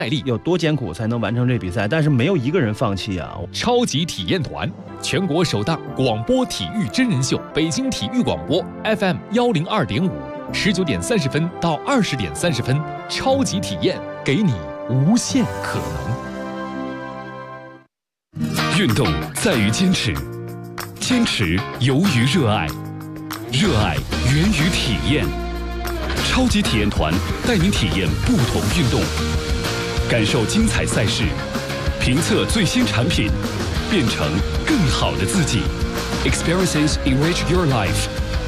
耐力， 有多艰苦才能完成这比赛，但是没有一个人放弃啊！ 超级体验团，全国首档广播体育真人秀，北京体育广播 FM 102.5，19:30到20:30，超级体验，给你无限可能。运动在于坚持，坚持由于热爱，热爱源于体验。超级体验团带您体验不同运动，感受精彩赛事，评测最新产品，变成更好的自己。Experiences enrich your life。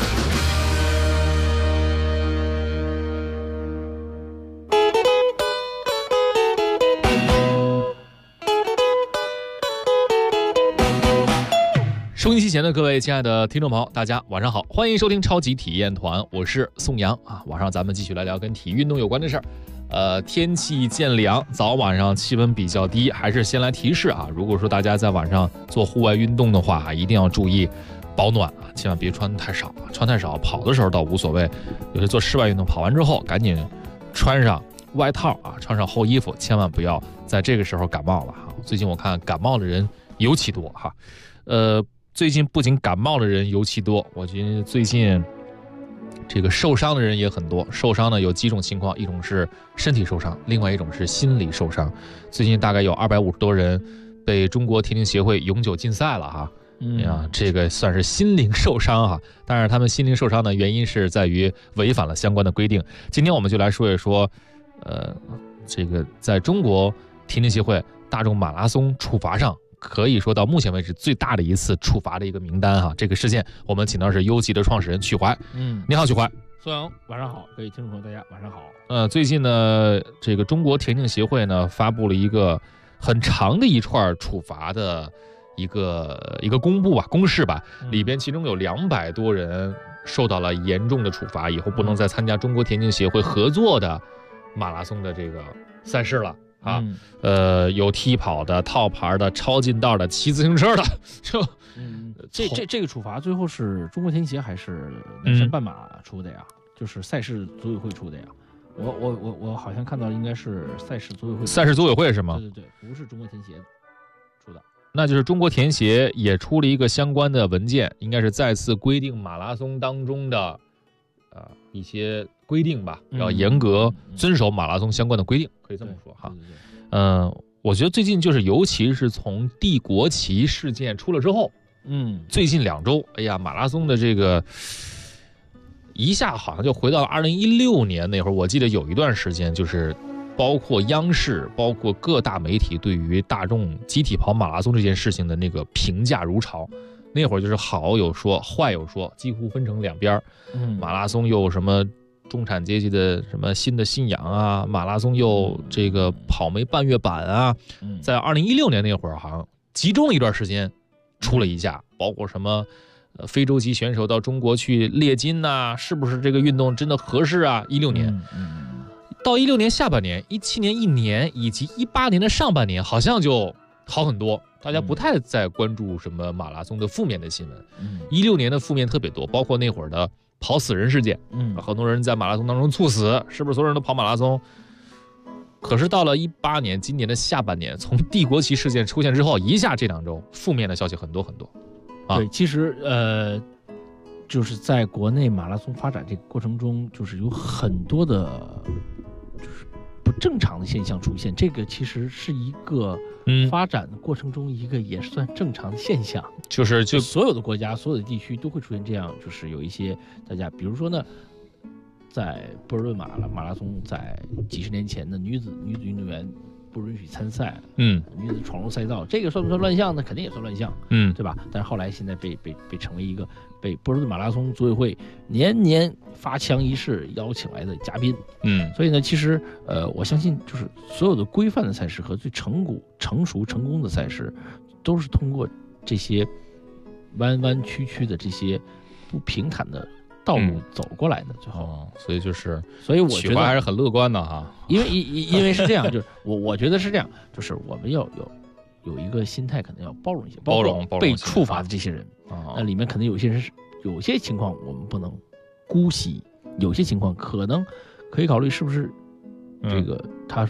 收音机前的各位亲爱的听众朋友，大家晚上好，欢迎收听超级体验团，我是宋阳啊。晚上咱们继续来聊跟体育运动有关的事儿。天气渐凉，早晚上气温比较低，还是先来提示啊。如果说大家在晚上做户外运动的话，一定要注意保暖啊，千万别穿太少啊。穿太少，跑的时候倒无所谓，有些做室外运动跑完之后，赶紧穿上外套啊，穿上厚衣服，千万不要在这个时候感冒了哈。最近我看感冒的人尤其多哈，最近不仅感冒的人尤其多，我觉得最近这个受伤的人也很多。受伤呢有几种情况，一种是身体受伤，另外一种是心理受伤。最近大概有250多人被中国田径协会永久禁赛了哈。这个算是心灵受伤哈。当然他们心灵受伤的原因是在于违反了相关的规定。今天我们就来说一说这个在中国田径协会大众马拉松处罚上，可以说到目前为止最大的一次处罚的一个名单哈。这个事件我们请到是优级的创始人曲怀。你好曲怀。 苏阳晚上好，各位听众朋友大家晚上好。 最近呢这个中国田径协会呢发布了一个很长的一串处罚的一个公布吧，公示吧，里边其中有200多人受到了严重的处罚，以后不能再参加中国田径协会合作的马拉松的这个赛事了啊。有踢跑的、套牌的、超近道的、骑自行车的， 这个处罚最后是中国田径协还是南山半马出的呀？就是赛事组委会出的呀？我好像看到应该是赛事组委会。 赛事组委会是吗？ 对，不是中国田协出的。 那就是中国田协也出了一个相关的文件，应该是再次规定马拉松当中的一些规定吧，要严格遵守马拉松相关的规定，可以这么说哈。我觉得最近就是尤其是从帝国旗事件出了之后，最近2周，哎呀，马拉松的这个一下好像就回到了2016年那会儿。我记得有一段时间就是包括央视包括各大媒体对于大众集体跑马拉松这件事情的那个评价如潮，那会儿就是好有说坏有说，几乎分成2边。马拉松又什么中产阶级的什么新的信仰啊，马拉松又这个跑没半月板啊。在2016年那会儿好像集中了一段时间出了一架，包括什么非洲籍选手到中国去猎金呐，是不是这个运动真的合适啊？16年到16年下半年，17年1年以及18年的上半年好像就好很多，大家不太再关注什么马拉松的负面的新闻。16年的负面特别多，包括那会儿的跑死人事件，很多人在马拉松当中猝死，是不是所有人都跑马拉松？可是到了18年，今年的下半年，从帝国旗事件出现之后，一下这2周负面的消息很多很多。 对，其实就是在国内马拉松发展这个过程中，就是有很多的就是不正常的现象出现，这个其实是一个发展的过程中一个也算正常的现象，就所有的国家所有的地区都会出现这样，就是有一些大家比如说呢，在波尔顿马拉松在几十年前的女子运动员不允许参赛，女子闯入赛道，这个算不算乱象呢？肯定也算乱象，对吧？但是后来现在被成为一个被波尔顿马拉松组委会年年发枪仪式邀请来的嘉宾，所以呢，其实我相信就是所有的规范的赛事和最成熟成功的赛事，都是通过这些弯弯曲曲的这些不平坦的道路走过来的，最后， 所以我觉得还是很乐观的哈。 因为是这样，就是我觉得是这样，就是我们要有一个心态，可能要包容一些，包容被处罚的这些人。那里面可能有些情况我们不能姑息，有些情况可能可以考虑是不是这个他是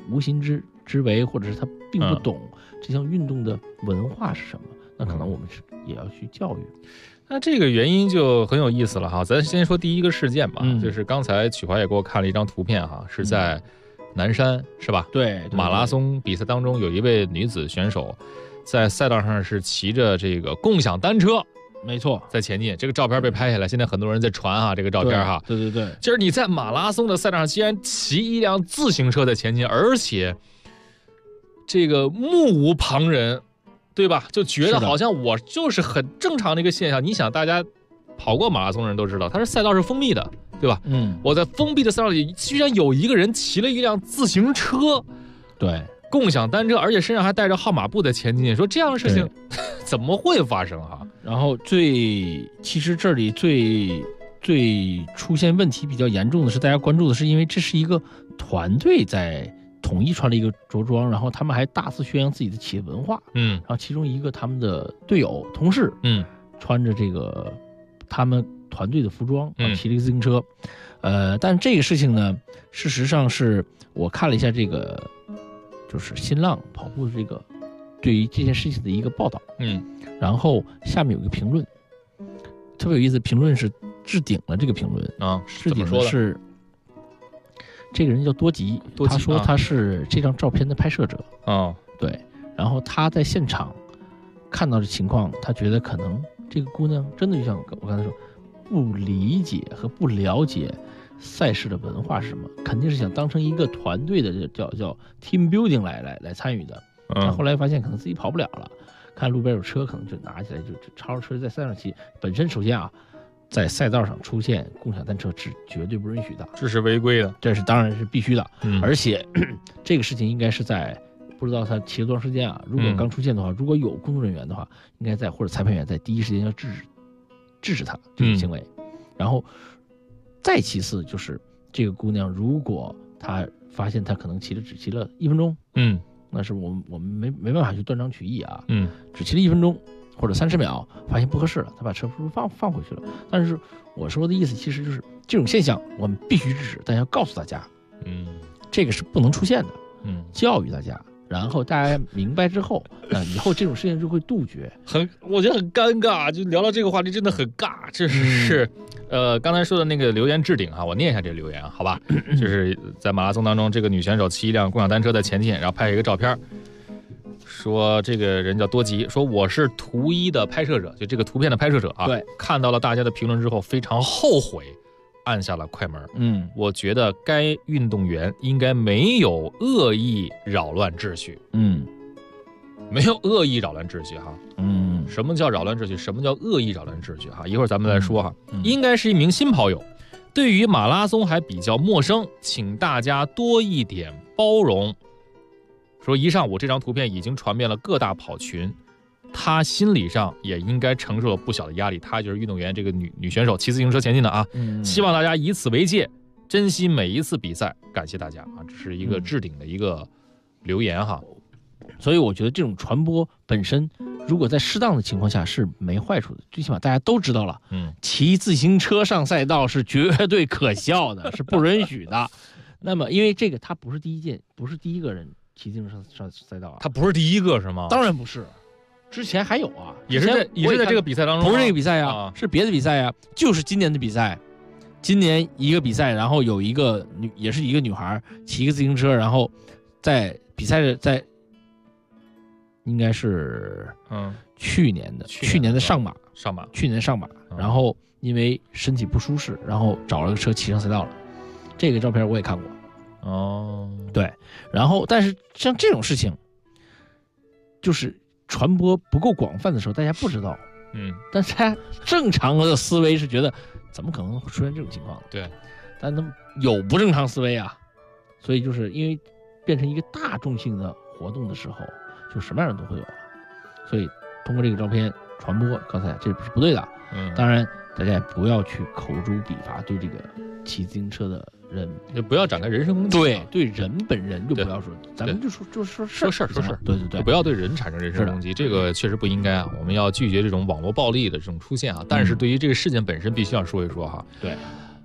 无心之为，或者是他并不懂这项运动的文化是什么，那可能我们也要去教育。 那这个原因就很有意思了哈，咱先说第一个事件吧，就是刚才曲华也给我看了一张图片哈，是在南山是吧？ 对， 马拉松比赛当中有一位女子选手在赛道上是骑着这个共享单车， 没错， 在前进，这个照片被拍下来，现在很多人在传哈这个照片哈。 对， 就是你在马拉松的赛道上，竟然骑一辆自行车在前进，而且这个目无旁人，对吧？就觉得好像我就是很正常的一个现象。你想，大家跑过马拉松的人都知道，它是赛道是封闭的，对吧？我在封闭的赛道里，居然有一个人骑了一辆自行车， 对， 共享单车，而且身上还带着号码布在前进，说这样的事情怎么会发生哈？ 然后其实这里最出现问题比较严重的是，大家关注的是，因为这是一个团队在统一穿了一个着装，然后他们还大肆宣扬自己的企业文化，然后其中一个他们的队友同事，穿着这个他们团队的服装，骑了一个自行车，但这个事情呢，事实上是我看了一下这个，就是新浪跑步的这个对于这件事情的一个报道，然后下面有一个评论，特别有意思，评论是置顶了这个评论啊， 置顶的是这个人叫多吉，他说他是这张照片的拍摄者对，然后他在现场看到的情况，他觉得可能这个姑娘真的就像我刚才说，不理解和不了解赛事的文化是什么，肯定是想当成一个团队的叫 team building 来参与的。他后来发现可能自己跑不了了，看路边有车，可能就拿起来就超着车在赛道上骑。本身首先在赛道上出现共享单车是绝对不允许的， 这是违规的， 这是当然是必须的。而且这个事情应该是在不知道他骑了多长时间啊，如果刚出现的话，如果有工作人员的话，应该或者裁判员在第一时间要制止他这种行为。然后再其次就是这个姑娘，如果她发现她可能只骑了1分钟，那是我们没办法去断章取义啊，只骑了1分钟或者30秒，发现不合适了，她把车放回去了。但是我说的意思其实就是这种现象我们必须制止，但要告诉大家，这个是不能出现的，教育大家。然后大家明白之后，以后这种事情就会杜绝。 我觉得很尴尬，就聊到这个话题真的很尬。这是刚才说的那个留言置顶啊，我念一下这个留言好吧？就是在马拉松当中，这个女选手骑一辆共享单车在前进，然后拍一个照片，说这个人叫多吉，说我是图一的拍摄者，就这个图片的拍摄者啊。 对， 看到了大家的评论之后，非常后悔。按下了快门。我觉得该运动员应该没有恶意扰乱秩序。没有恶意扰乱秩序哈。什么叫扰乱秩序？什么叫恶意扰乱秩序哈？一会儿咱们来说哈。应该是一名新跑友，对于马拉松还比较陌生，请大家多一点包容。说一上午这张图片已经传遍了各大跑群。他心理上也应该承受了不小的压力，他就是运动员这个女选手骑自行车前进的啊。希望大家以此为戒，珍惜每一次比赛，感谢大家啊！这是一个置顶的一个留言哈。 所以我觉得这种传播本身，如果在适当的情况下是没坏处的，最起码大家都知道了，骑自行车上赛道是绝对可笑的，是不允许的。那么因为这个他不是第一个人骑自行车上赛道啊， 他不是第一个是吗？ 当然不是。之前还有啊， 也是在这个比赛当中， 不是这个比赛啊，是别的比赛啊，就是今年的比赛，今年一个比赛，然后有一个也是一个女孩骑一个自行车，然后在比赛在应该是去年的上马，然后因为身体不舒适，然后找了个车骑上赛道了，这个照片我也看过。对，然后但是像这种事情，就是传播不够广泛的时候，大家不知道，但是大家正常的思维是觉得，怎么可能会出现这种情况？ 对， 但他们有不正常思维啊，所以就是因为变成一个大众性的活动的时候，就什么样的都会有了。所以通过这个照片传播，刚才这是不对的。当然大家也不要去口诛笔伐，对这个骑自行车的人就不要展开人身攻击。 对人本人就不要说，咱们就说事儿。对， 不要对人产生人身攻击，这个确实不应该啊。我们要拒绝这种网络暴力的这种出现啊。但是对于这个事件本身，必须要说一说哈。 对，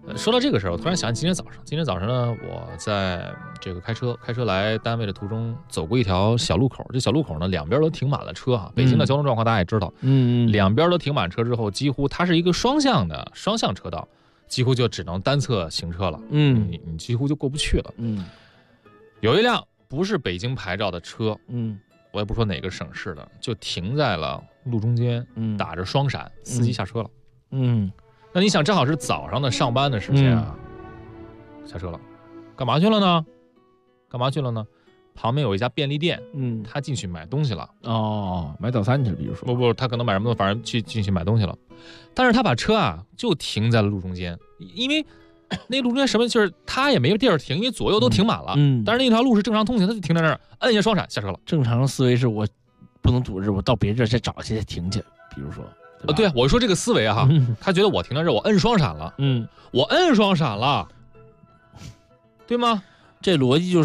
说到这个事儿，我突然想起今天早上呢，我在这个开车来单位的途中，走过一条小路口，这小路口呢两边都停满了车哈。北京的交通状况大家也知道，两边都停满车之后，几乎它是一个双向车道，几乎就只能单侧行车了，你几乎就过不去了，有一辆不是北京牌照的车，我也不说哪个省市的，就停在了路中间，打着双闪，司机下车了，那你想，正好是早上的上班的时间啊，下车了，干嘛去了呢？旁边有一家便利店，他进去买东西了。 哦，买早餐去了，比如说。 不，他可能买什么东西，反正进去买东西了。但是他把车啊就停在了路中间，因为那路中间什么就是他也没地儿停，因为左右都停满了。但是那条路是正常通行，他就停在那儿，摁一下双闪下车了。 正常的思维是我不能堵着，我到别人这儿再找去再停去，比如说。 对啊，我说这个思维啊，他觉得我停在这儿，我摁双闪了，我摁双闪了，对吗？ 这逻辑就是，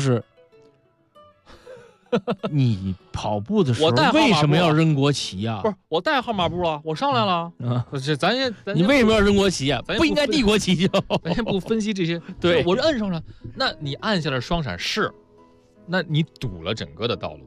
你跑步的时候为什么要扔国旗啊？ 不是，我带号码布了，我上来了，咱你为什么要扔国旗啊？不应该递国旗就？ 咱先不分析这些， 对， 我是摁双闪，那你按下了双闪是，那你堵了整个的道路。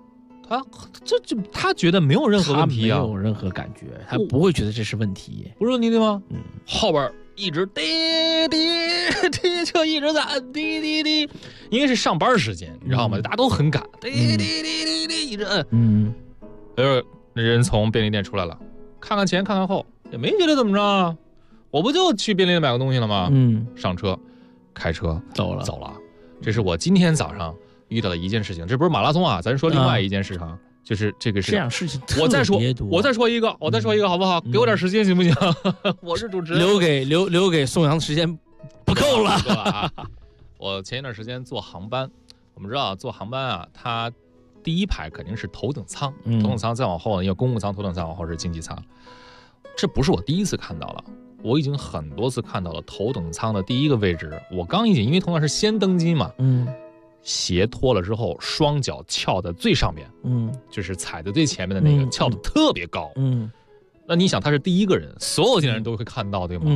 他觉得没有任何问题啊， 他没有任何感觉，他不会觉得这是问题， 不是问题对吗？后边一直滴滴滴，就一直在按滴滴滴，因为是上班时间，你知道吗？大家都很赶，滴滴滴滴滴一直摁。那人从便利店出来了，看看前看看后，也没觉得怎么着，我不就去便利店买个东西了吗？上车，开车走了。这是我今天早上遇到的一件事情，这不是马拉松啊，咱说另外一件事情，就是这个事情。 这样事情我再说一个好不好？给我点时间行不行？我是主持人， 留给宋阳的时间不够了， 对吧？我前一段时间坐航班，我们知道坐航班啊，它第一排肯定是头等舱，头等舱再往后呢，因为公务舱、头等舱往后是经济舱。这不是我第一次看到了，我已经很多次看到了头等舱的第一个位置。我刚一进，因为头等舱是先登机嘛，鞋脱了之后，双脚翘在最上面，就是踩在最前面的那个，翘得特别高，那你想他是第一个人，所有进来人都会看到，对吗？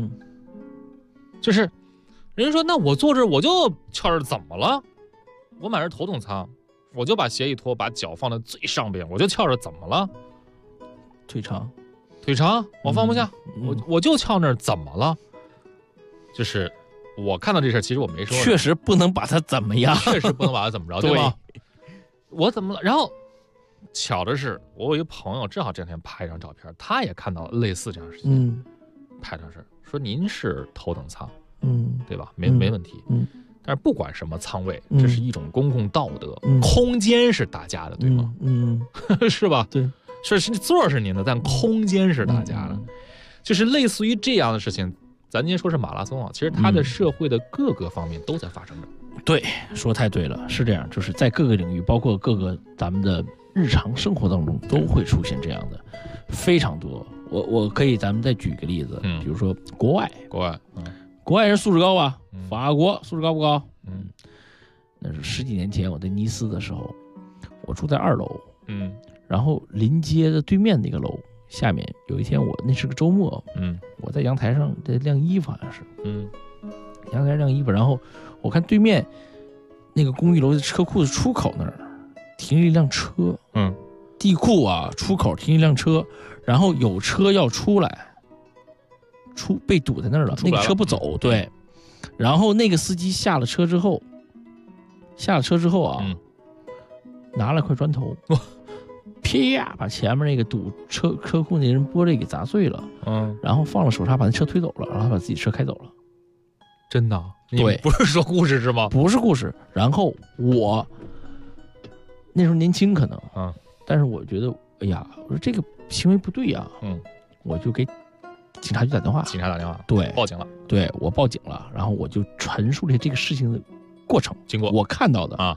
就是人家说，那我坐这我就翘着怎么了？我买的是头等舱，我就把鞋一脱，把脚放在最上边，我就翘着怎么了？ 腿长， 我放不下，我就翘那儿，怎么了？就是我看到这事儿，其实我没说， 确实不能把他怎么样， 确实不能把他怎么着，对吧？我怎么了？然后巧的是，我有一个朋友正好这两天拍一张照片，他也看到了类似这样的事情，拍的是说您是头等舱，对吧？没问题，但是不管什么舱位，这是一种公共道德，空间是大家的，对吗？是吧？ 对， 是座是您的，但空间是大家的，就是类似于这样的事情。咱今天说是马拉松啊，其实它的社会的各个方面都在发生着。 对，说太对了，是这样，就是在各个领域，包括各个咱们的日常生活当中，都会出现这样的，非常多。我可以，咱们再举个例子，比如说国外，国外人素质高吧？法国素质高不高？那是10几年前我在尼斯的时候，我住在2楼，然后临街的对面那个楼。下面有一天那是个周末，我在阳台上在晾衣服，好像是，阳台上晾衣服，然后我看对面那个公寓楼的车库的出口那儿停了一辆车，地库啊出口停一辆车，然后有车要出来，被堵在那儿了，那个车不走，对，然后那个司机下了车之后啊，拿了块砖头。啪！把前面那个堵车库那人玻璃给砸碎了，然后放了手刹把那车推走了，然后他把自己车开走了。 真的？ 对， 不是说故事是吗？ 不是故事。然后我那时候年轻可能，但是我觉得，哎呀，我说这个行为不对呀，我就给警察局打电话。对， 报警了。 对，我报警了，然后我就陈述了这个事情的过程经过， 我看到的啊，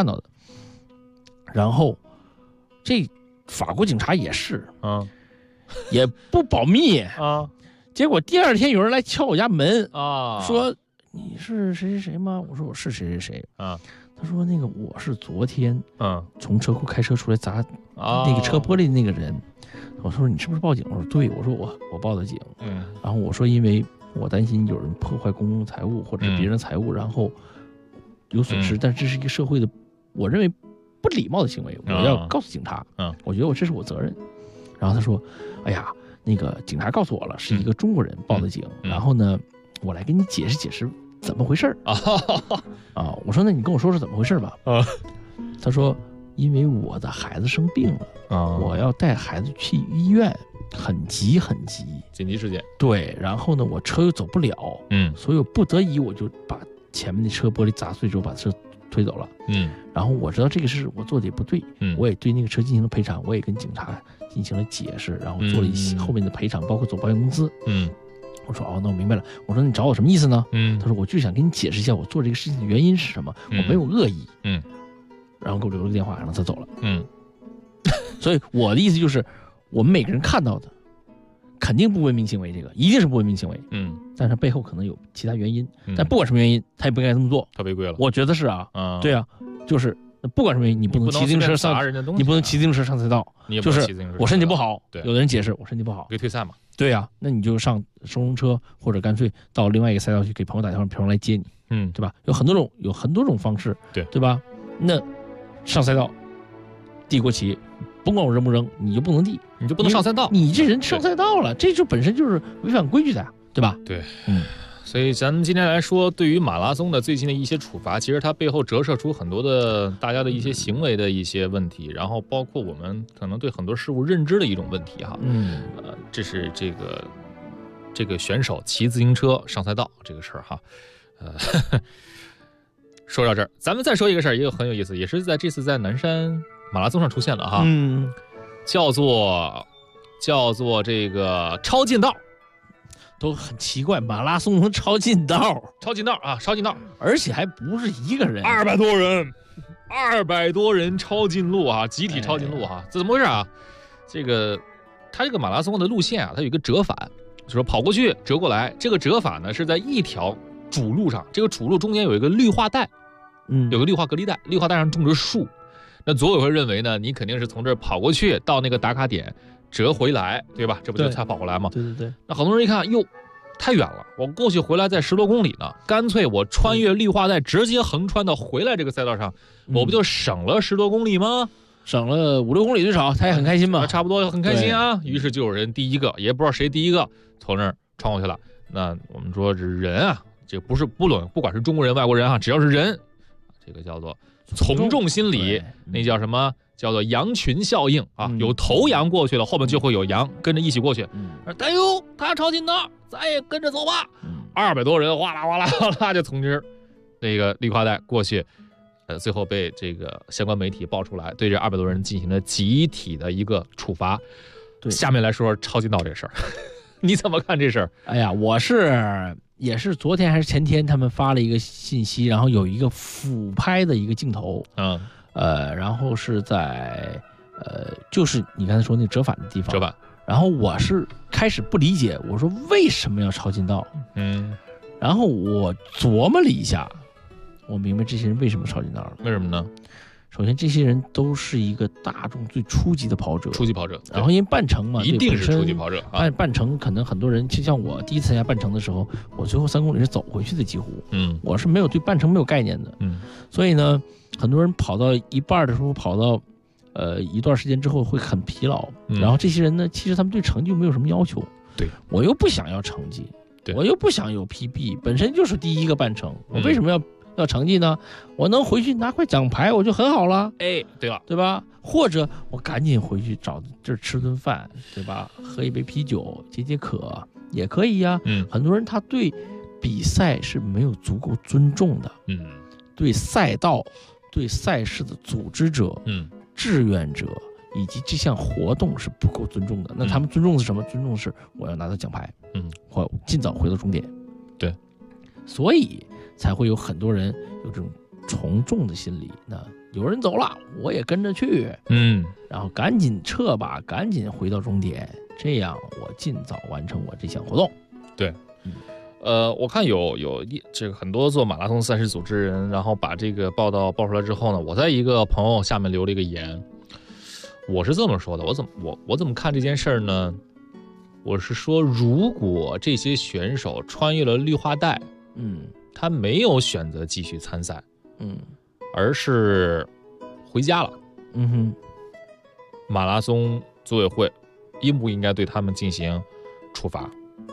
然后。这法国警察也是，也不保密啊。结果第2天有人来敲我家门啊，说你是谁谁谁吗？我说我是谁谁谁啊。他说那个我是昨天从车库开车出来砸那个车玻璃的那个人。我说你是不是报警？我说对，我说我报的警。然后我说因为我担心有人破坏公共财物或者是别人财物，然后有损失，但这是一个社会的，我认为不礼貌的行为，我要告诉警察，我觉得这是我责任。然后他说，哎呀，那个警察告诉我了，是一个中国人报的警，然后呢，我来跟你解释解释怎么回事啊。我说那你跟我说说怎么回事吧。他说因为我的孩子生病了，我要带孩子去医院，很急很急， 紧急事件。对， 然后呢我车又走不了，所以我不得已我就把前面的车玻璃砸碎之后把车推走了，然后我知道这个事我做的也不对，我也对那个车进行了赔偿，我也跟警察进行了解释，然后做了一些后面的赔偿，包括走保险公司。我说那我明白了。我说你找我什么意思呢？他说我就想跟你解释一下我做这个事情的原因是什么，我没有恶意。然后给我留了个电话，然后他走了。所以我的意思就是，我们每个人看到的，肯定不文明行为，这个一定是不文明行为。但是背后可能有其他原因，但不管什么原因，他也不应该这么做。 他违规了， 我觉得是啊。对啊，就是不管什么原因，你不能骑自行车上，你不能骑自行车上赛道。就是我身体不好，有的人解释我身体不好， 可以退赛嘛。 对啊，那你就上收容车，或者干脆到另外一个赛道去给朋友打电话，朋友来接你。对吧？有很多种方式，对吧？那上赛道递国旗，甭管我扔不扔，你就不能递， 你就不能上赛道。 你这人上赛道了，这就本身就是违反规矩的呀，对吧？ 对，所以咱们今天来说，对于马拉松的最近的一些处罚，其实它背后折射出很多的大家的一些行为的一些问题，然后包括我们可能对很多事物认知的一种问题哈。这是这个选手骑自行车上赛道这个事儿哈。说到这儿，咱们再说一个事儿，也很有意思，也是在这次在南山马拉松上出现了哈。叫做这个超近道。 都很奇怪，马拉松能超近道， 超近道， 而且还不是一个人 ，200多人超近路啊，集体超近路哈，这怎么回事啊？它这个马拉松的路线啊，它有一个折返，就是说跑过去折过来，这个折返呢是在一条主路上，这个主路中间有一个绿化带，有个绿化隔离带，绿化带上种着树。那组委会认为呢，你肯定是从这儿跑过去到那个打卡点折回来，对吧？这不就才跑过来吗？ 对。 那很多人一看，哟，太远了，我过去回来在10多公里呢，干脆我穿越绿化带，直接横穿到回来这个赛道上，我不就省了10多公里吗？ 省了5、6公里最少，他也很开心嘛。 差不多很开心啊。于是就有人第一个，也不知道谁第一个从那儿穿过去了。那我们说这人啊，这不管是中国人、外国人啊，只要是人，这个叫做从众心理，那叫什么？叫做羊群效应啊，有头羊过去了，后面就会有羊跟着一起过去。哎呦，他超近道，咱也跟着走吧。200多人哗啦哗啦哗啦就从这儿那个绿化带过去，最后被这个相关媒体爆出来，对这200多人进行了集体的一个处罚。下面来说超近道这事儿，你怎么看这事儿？ 哎呀，也是昨天还是前天，他们发了一个信息，然后有一个俯拍的一个镜头，然后是在就是你刚才说那个折返的地方， 折返。 然后我是开始不理解，我说为什么要超近道？然后我琢磨了一下，我明白这些人为什么超近道了。 为什么呢？ 首先，这些人都是一个大众最初级的跑者，然后因为半程嘛， 一定是初级跑者。 半程可能很多人，就像我第一次参加半程的时候，我最后3公里是走回去的，几乎，我是对半程没有概念的，所以呢，很多人跑到一半的时候，跑到一段时间之后会很疲劳，然后这些人呢，其实他们对成绩没有什么要求，我又不想要成绩，我又不想有 PB， 本身就是第一个半程，我为什么要成绩呢？我能回去拿块奖牌我就很好了。 对了， 对吧？或者我赶紧回去找这儿吃顿饭，对吧？喝一杯啤酒解渴也可以呀。很多人他对比赛是没有足够尊重的，对赛道、对赛事的组织者、志愿者以及这项活动是不够尊重的。那他们尊重的是什么？尊重的是我要拿到奖牌，或尽早回到终点。 对， 所以才会有很多人有这种从众的心理。那有人走了，我也跟着去，然后赶紧撤吧，赶紧回到终点，这样我尽早完成我这项活动。 对，我看有这个很多做马拉松赛事组织人，然后把这个报道爆出来之后呢，我在一个朋友下面留了一个言，我是这么说的，我怎么看这件事儿呢？ 我是说，如果这些选手穿越了绿化带，他没有选择继续参赛，而是回家了，马拉松组委会应不应该对他们进行处罚？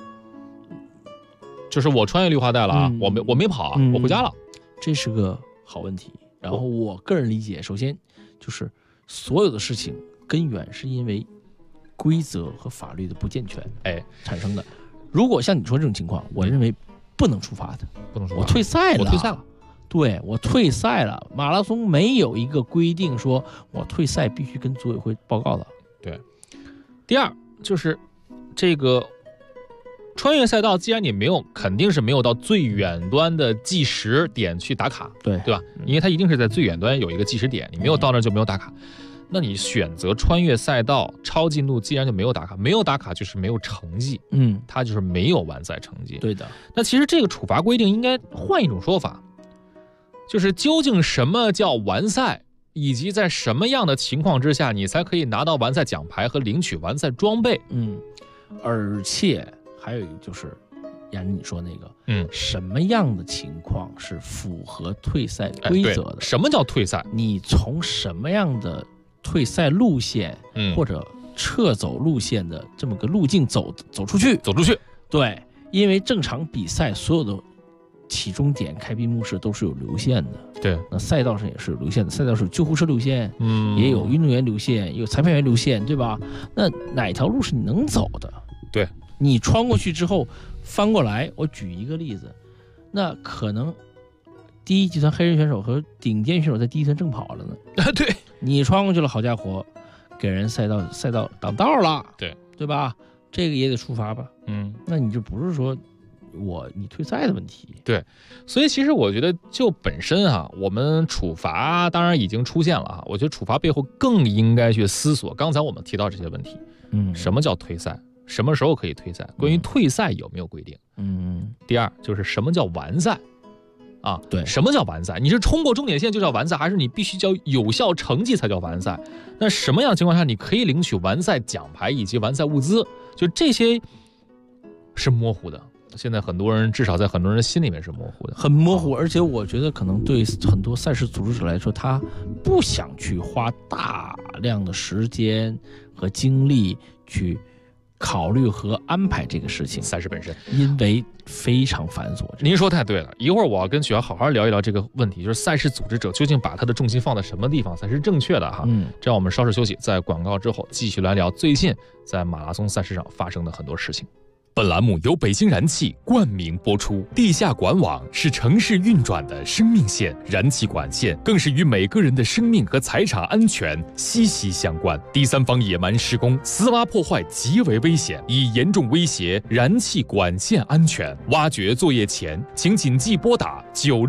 就是我穿越绿化带了啊，我没跑啊，我回家了， 这是个好问题。然后我个人理解，首先就是所有的事情根源是因为规则和法律的不健全产生的。如果像你说这种情况，我认为不能处罚的， 不能处罚。 我退赛了， 我退赛了。 对，我退赛了。马拉松没有一个规定说我退赛必须跟组委会报告的。 对。第二就是这个穿越赛道，既然你肯定是没有到最远端的计时点去打卡，对吧？因为它一定是在最远端有一个计时点，你没有到那就没有打卡。那你选择穿越赛道超进度，既然就没有打卡，没有打卡就是没有成绩，它就是没有完赛成绩。 对的。 那其实这个处罚规定应该换一种说法，就是究竟什么叫完赛，以及在什么样的情况之下你才可以拿到完赛奖牌和领取完赛装备。 而且还有一个就是沿着你说那个，什么样的情况是符合退赛规则的？ 什么叫退赛？ 你从什么样的退赛路线，或者撤走路线的这么个路径走出去。对，因为正常比赛所有的起终点、开闭幕式都是有流线的。 对， 那赛道上也是有流线的，赛道上有救护车流线，也有运动员流线，也有裁判员流线，对吧？那哪条路是你能走的？ 对， 你穿过去之后翻过来，我举一个例子，那可能第一集团黑人选手和顶尖选手在第一团正跑了呢。 对， 你穿过去了，好家伙，给人赛道挡道了，对吧？这个也得处罚吧？那你就不是说你退赛的问题。 对，所以其实我觉得就本身我们处罚当然已经出现了我觉得处罚背后更应该去思索刚才我们提到这些问题。什么叫退赛？什么时候可以退赛？关于退赛有没有规定？第二就是什么叫完赛？对，什么叫完赛？你是冲过终点线就叫完赛，还是你必须叫有效成绩才叫完赛？那什么样的情况下你可以领取完赛奖牌以及完赛物资？就这些是模糊的。现在很多人，至少在很多人心里面是模糊的， 很模糊。而且我觉得可能对很多赛事组织者来说，他不想去花大量的时间和精力去考虑和安排这个事情， 赛事本身因为非常繁琐。 您说太对了，一会儿我要跟雪瑶好好聊一聊这个问题，就是赛事组织者究竟把他的重心放在什么地方才是正确的这样我们稍事休息，在广告之后继续来聊最近在马拉松赛事上发生的很多事情。 本栏目由北京燃气冠名播出。地下管网是城市运转的生命线，燃气管线更是与每个人的生命和财产安全息息相关。第三方野蛮施工、私挖破坏极为危险，已严重威胁燃气管线安全。挖掘作业前，请谨记拨打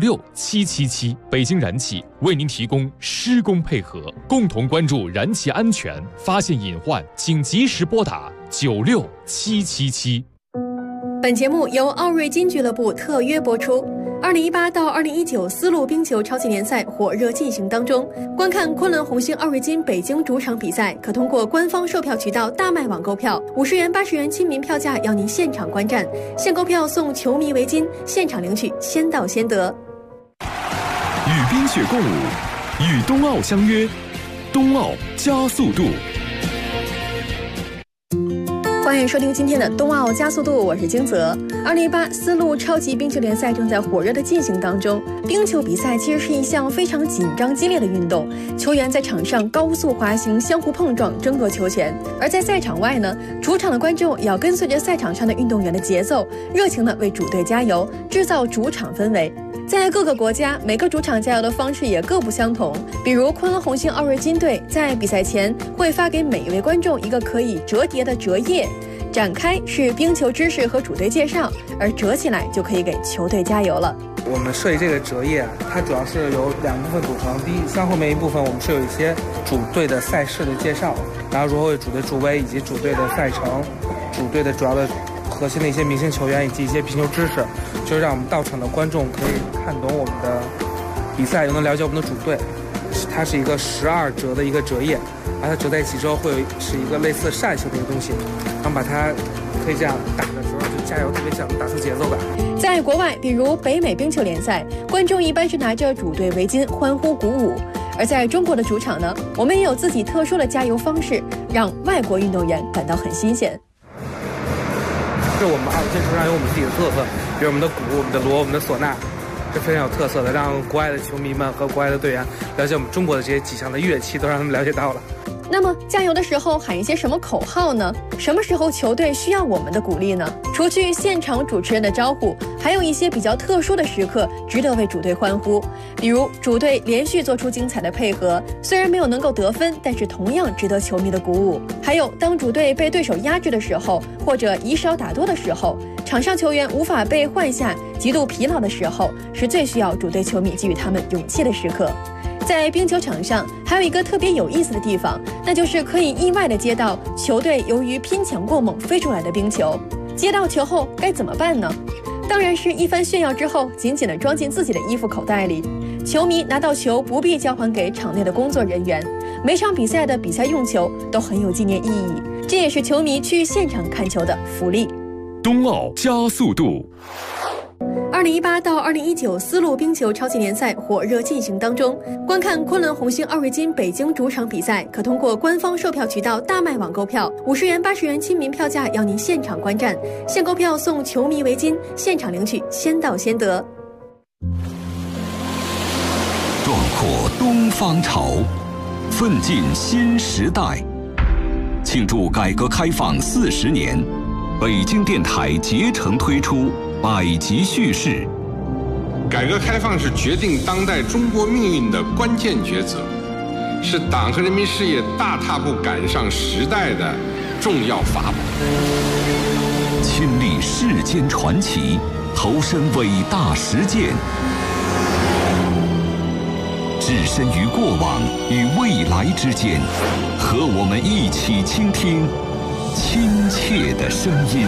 96777。北京燃气为您提供施工配合，共同关注燃气安全，发现隐患请及时拨打96777。 本节目由奥瑞金俱乐部特约播出。2018到2019丝路冰球超级联赛火热进行当中，观看昆仑红星奥瑞金北京主场比赛，可通过官方售票渠道大麦网购票，50元、80元亲民票价要您现场观战，现购票送球迷围巾，现场领取，先到先得。 与冰雪共舞，与冬奥相约，冬奥加速度。 欢迎收听今天的冬奥加速度，我是金泽。2018丝路超级冰球联赛正在火热的进行当中。冰球比赛其实是一项非常紧张激烈的运动，球员在场上高速滑行，相互碰撞，争夺球权；而在赛场外呢，主场的观众也要跟随着赛场上的运动员的节奏，热情地为主队加油，制造主场氛围。在各个国家，每个主场加油的方式也各不相同。比如昆仑红星奥瑞金队在比赛前会发给每一位观众一个可以折叠的折页，展开是冰球知识和主队介绍，而折起来就可以给球队加油了。 我们设计这个折页，它主要是由2部分组成。第一，像后面一部分我们是有一些主队的赛事的介绍，然后如何为主队助威，以及主队的赛程、主队的主要的核心的一些明星球员以及一些冰球知识，就是让我们到场的观众可以看懂我们的比赛，又能了解我们的主队。它是一个12折的一个折页，而它折在一起之后会是一个类似扇形的一个东西，然后把它可以这样打的时候就加油，特别想打出节奏感。 在国外，比如北美冰球联赛，观众一般是拿着主队围巾欢呼鼓舞；而在中国的主场呢，我们也有自己特殊的加油方式，让外国运动员感到很新鲜。 是我们二线球场有我们自己的特色，比如我们的鼓、我们的锣、我们的唢呐，是非常有特色的，让国外的球迷们和国外的队员了解我们中国的这些几项的乐器，都让他们了解到了。 那么加油的时候喊一些什么口号呢？什么时候球队需要我们的鼓励呢？除去现场主持人的招呼，还有一些比较特殊的时刻值得为主队欢呼，比如主队连续做出精彩的配合，虽然没有能够得分，但是同样值得球迷的鼓舞。还有当主队被对手压制的时候，或者以少打多的时候，场上球员无法被换下，极度疲劳的时候，是最需要主队球迷给予他们勇气的时刻。在冰球场上还有一个特别有意思的地方，那就是可以意外地接到球队由于拼抢过猛飞出来的冰球。接到球后该怎么办呢？当然是一番炫耀之后，紧紧地装进自己的衣服口袋里。球迷拿到球不必交还给场内的工作人员，每场比赛的比赛用球都很有纪念意义，这也是球迷去现场看球的福利。 冬奥加速度。 2018到2019丝路冰球超级联赛火热进行当中，观看昆仑红星2月金北京主场比赛，可通过官方售票渠道大麦网购票，50元、80元亲民票价，邀您现场观战，现购票送球迷围巾，现场领取，先到先得。 壮阔东方潮，奋进新时代。庆祝改革开放40年，北京电台竭诚推出百集叙事。 改革开放是决定当代中国命运的关键抉择，是党和人民事业大踏步赶上时代的重要法宝。 亲历世间传奇，投身伟大实践，置身于过往与未来之间，和我们一起倾听亲切的声音。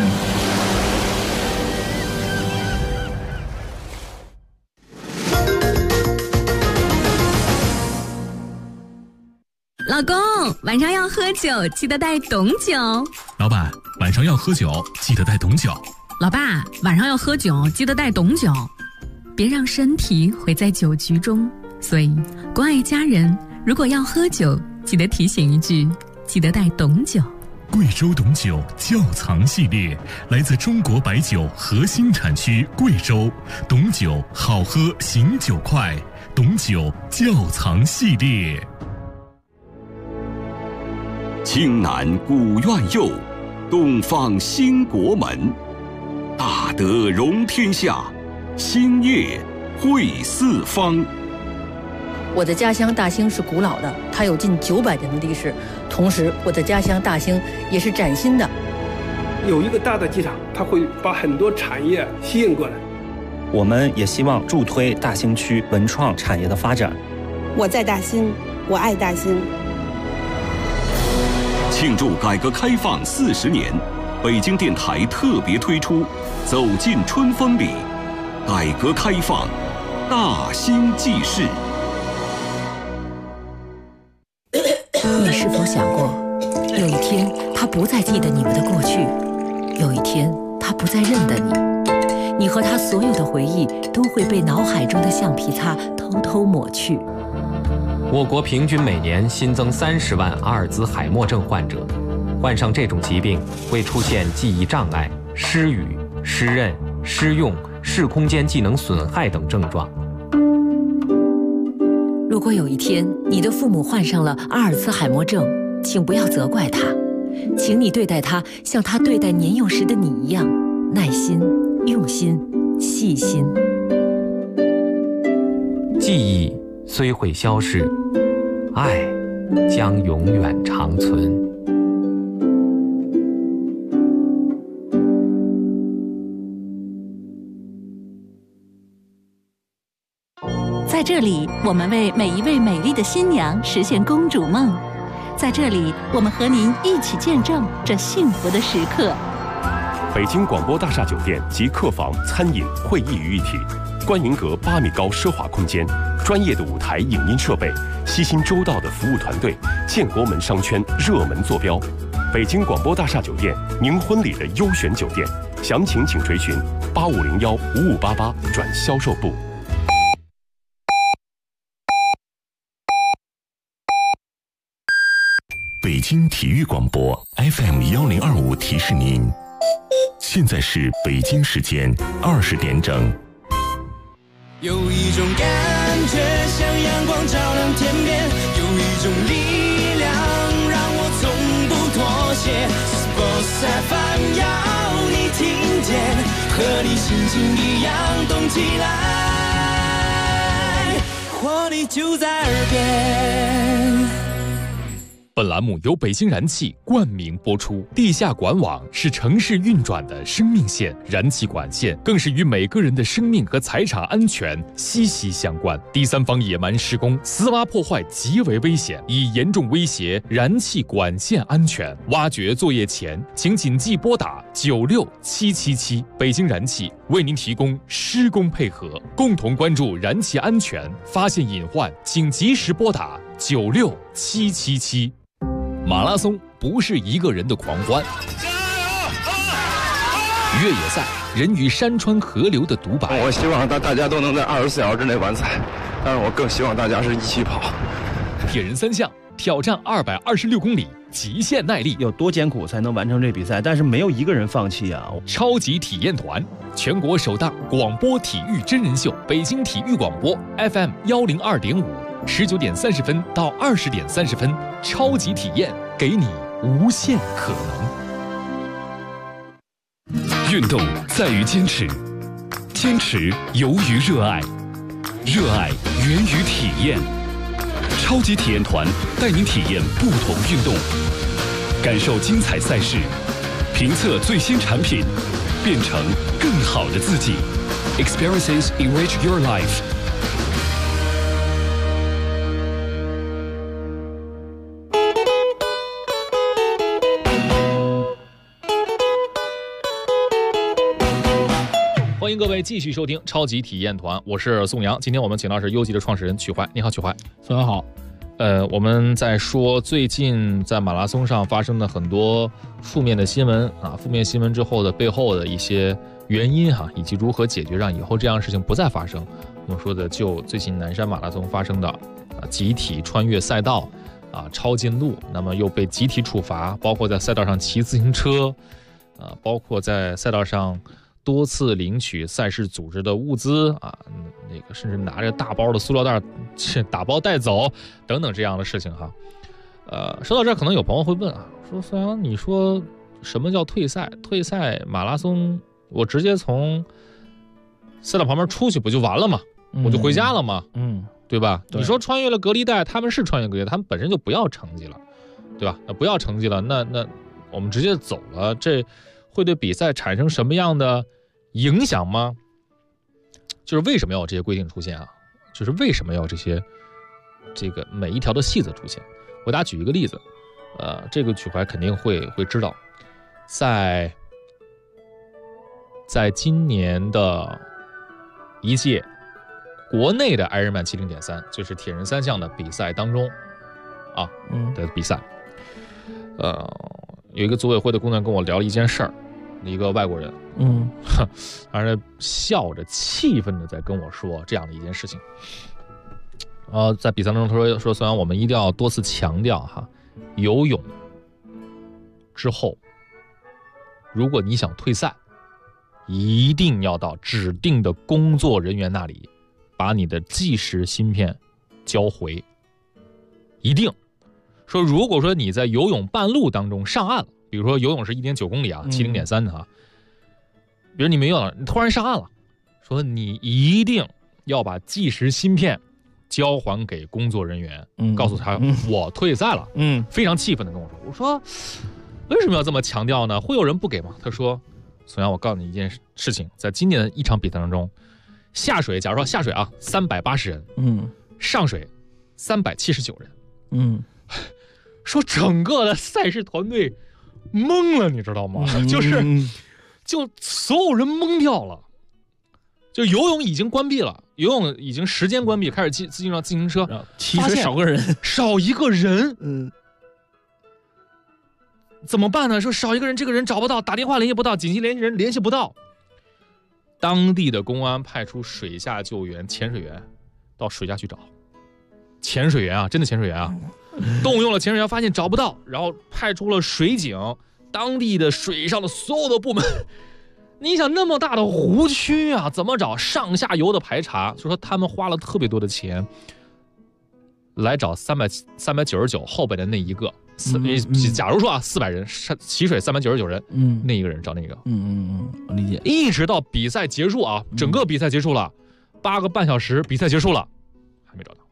老公，晚上要喝酒，记得带董酒。 老板，晚上要喝酒，记得带董酒。 老爸，晚上要喝酒，记得带董酒。别让身体毁在酒局中。所以，关爱家人，如果要喝酒，记得提醒一句，记得带董酒。 贵州董酒窖藏系列，来自中国白酒核心产区贵州，董酒好喝醒酒快，董酒窖藏系列。 青南古院右，东方兴国门，大德容天下，兴业惠四方。 我的家乡大兴是古老的，它有近900年的历史。同时，我的家乡大兴也是崭新的。 有一个大的机场，它会把很多产业吸引过来。 我们也希望助推大兴区文创产业的发展。 我在大兴，我爱大兴。 庆祝改革开放40年，北京电台特别推出《走进春风里》，改革开放大兴纪事。 你是否想过，有一天他不再记得你们的过去，有一天他不再认得你，你和他所有的回忆都会被脑海中的橡皮擦偷偷抹去。 我国平均每年新增30万阿尔兹海默症患者，患上这种疾病会出现记忆障碍、失语、失认、失用、视空间技能损害等症状。 如果有一天你的父母患上了阿尔兹海默症，请不要责怪他，请你对待他像他对待年幼时的你一样，耐心、用心、细心。 记忆虽会消逝，爱将永远长存。 在这里，我们为每一位美丽的新娘实现公主梦。在这里，我们和您一起见证这幸福的时刻。 北京广播大厦酒店集客房、餐饮、会议于一体，观云阁8米高奢华空间，专业的舞台影音设备，悉心周到的服务团队，建国门商圈热门坐标。 北京广播大厦酒店，您婚礼的优选酒店，详情请垂询85015588转销售部。 北京体育广播 FM1025提示您，现在是北京时间20点整。 有一种感觉像阳光照亮天边，有一种力量让我从不妥协。Sports FM 要你听见，和你心情一样动起来，活力就在耳边。 本栏目由北京燃气冠名播出。地下管网是城市运转的生命线，燃气管线更是与每个人的生命和财产安全息息相关。第三方野蛮施工、私挖破坏极为危险，已严重威胁燃气管线安全。挖掘作业前，请谨记拨打96777。北京燃气为您提供施工配合，共同关注燃气安全，发现隐患请及时拨打96777。马拉松不是一个人的狂欢，越野赛人与山川河流的独白。 我希望大家都能在24小时之内完赛，但是我更希望大家是一起跑。 铁人三项挑战226公里极限耐力， 有多艰苦才能完成这比赛？但是没有一个人放弃啊！ 超级体验团，全国首档广播体育真人秀，北京体育广播 FM102.5，19点30分到20点30分，超级体验，给你无限可能。 运动在于坚持，坚持由于热爱，热爱源于体验。超级体验团带您体验不同运动，感受精彩赛事，评测最新产品，变成更好的自己。Experiences enrich your life。 欢迎各位继续收听超级体验团，我是宋阳。今天我们请到是优级的创始人曲怀，你好，曲怀。 宋阳好。 我们在说最近在马拉松上发生的很多负面的新闻啊，负面新闻之后的背后的一些原因哈，以及如何解决，让以后这样的事情不再发生。我们说的就最近南山马拉松发生的集体穿越赛道啊，超近路，那么又被集体处罚，包括在赛道上骑自行车包括在赛道上多次领取赛事组织的物资啊，那个甚至拿着大包的塑料袋打包带走等等这样的事情哈。说到这儿，可能有朋友会问啊，说孙杨，你说什么叫退赛？退赛马拉松，我直接从赛道旁边出去不就完了吗？我就回家了吗？对吧？对，你说穿越了隔离带，他们是穿越隔离带，他们本身就不要成绩了，对吧？那不要成绩了，那我们直接走了，这会对比赛产生什么样的影响吗？就是为什么要有这些规定出现啊？就是为什么要有这个每一条的细则出现？我给大家举一个例子，这个曲怀肯定会知道，在今年的一届国内的 Ironman 70.3，就是铁人三项的比赛当中啊的比赛，有一个组委会的工作人员跟我聊了一件事儿。一个外国人，当然笑着气愤的在跟我说这样的一件事情。在比赛当中，他说虽然我们一定要多次强调哈，游泳之后，如果你想退赛，一定要到指定的工作人员那里，把你的计时芯片交回。一定说，如果说你在游泳半路当中上岸了。比如说游泳是1.9公里啊，70.3的哈。比如你没游了，你突然上岸了，说你一定要把计时芯片交还给工作人员，告诉他我退赛了。非常气愤的跟我说，我说为什么要这么强调呢？会有人不给吗？他说，宋阳，我告诉你一件事情，在今年的一场比赛当中，下水，假如说下水啊，380人，上水379人，说整个的赛事团队懵了，你知道吗？就所有人懵掉了，就游泳已经关闭了，游泳已经时间关闭，开始自行车， 骑水少个人， 少一个人， 怎么办呢？说少一个人，这个人找不到，打电话联系不到，紧急联系人联系不到。当地的公安派出水下救援潜水员到水下去找。潜水员啊，真的潜水员啊，动用了潜水员，发现找不到，然后派出了水警，当地的水上的所有的部门。你想那么大的湖区啊，怎么找？上下游的排查，就说他们花了特别多的钱来找399后边的那一个。假如说啊，400人起水399人，那一个人找那个， 我理解。 一直到比赛结束啊，整个比赛结束了，8个半小时，比赛结束了，还没找到。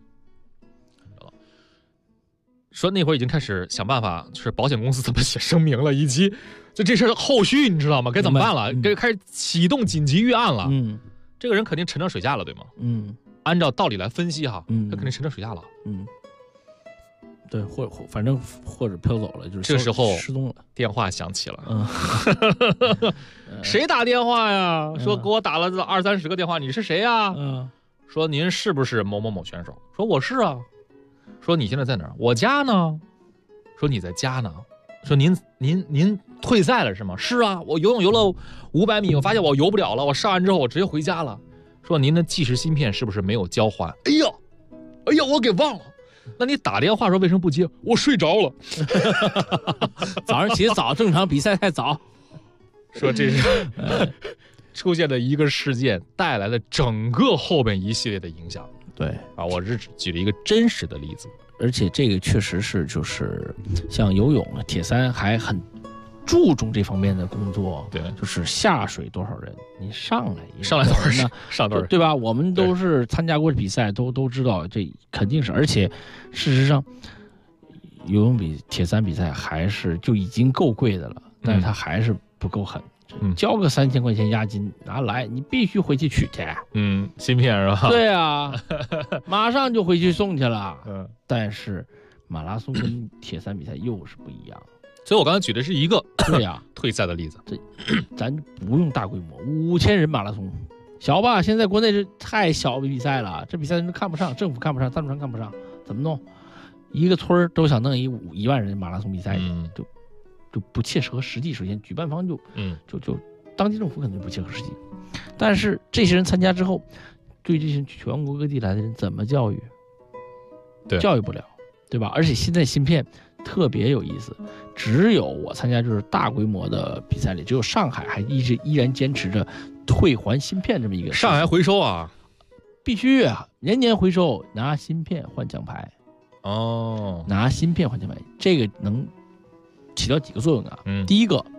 说那会儿已经开始想办法，就是保险公司怎么写声明了，以及就这事后续你知道吗？该怎么办了？该开始启动紧急预案了。这个人肯定沉到水下了，对吗？按照道理来分析哈，他肯定沉到水下了。 对，反正或者飘走了，就是这时候失踪了， 电话响起了。谁打电话呀？说给我打了20-30个电话，你是谁呀？说您是不是某某某选手？说我是啊。说你现在在哪儿？我家呢。说你在家呢。说您退赛了是吗？是啊，我游泳游了500米，我发现我游不了了，我上岸之后我直接回家了。说您的计时芯片是不是没有交还？哎呀，我给忘了。那你打电话说为什么不接？我睡着了。 早上起得早，正常比赛太早。 说这是出现的一个事件带来了整个后边一系列的影响。 对啊，我是举了一个真实的例子， 而且这个确实是就是像游泳、铁三还很注重这方面的工作。 对， 就是下水多少人，你上来多少人呢？上多少人， 对吧？我们都是参加过比赛，都知道这肯定是。而且事实上，游泳比铁三比赛还是就已经够贵的了，但是它还是不够狠。交个3000块钱押金拿来，你必须回去取去。 芯片是吧？ 对啊，马上就回去送去了。但是马拉松跟铁三比赛又是不一样。 所以我刚才举的是一个对呀退赛的例子。 咱不用大规模，5000人马拉松小吧？现在国内是太小的比赛了，这比赛人看不上，政府看不上，赞助商看不上，怎么弄？一个村都想弄1万人马拉松比赛，就不切合实际。首先，举办方就当地政府可能就不切合实际。但是这些人参加之后，对这些全国各地来的人怎么教育？ 对， 教育不了，对吧？而且现在芯片特别有意思，只有我参加就是大规模的比赛里，只有上海还依然坚持着退还芯片这么一个。 上海回收啊， 必须啊，年年回收，拿芯片换奖牌。拿芯片换奖牌，这个能起到几个作用啊？第一个，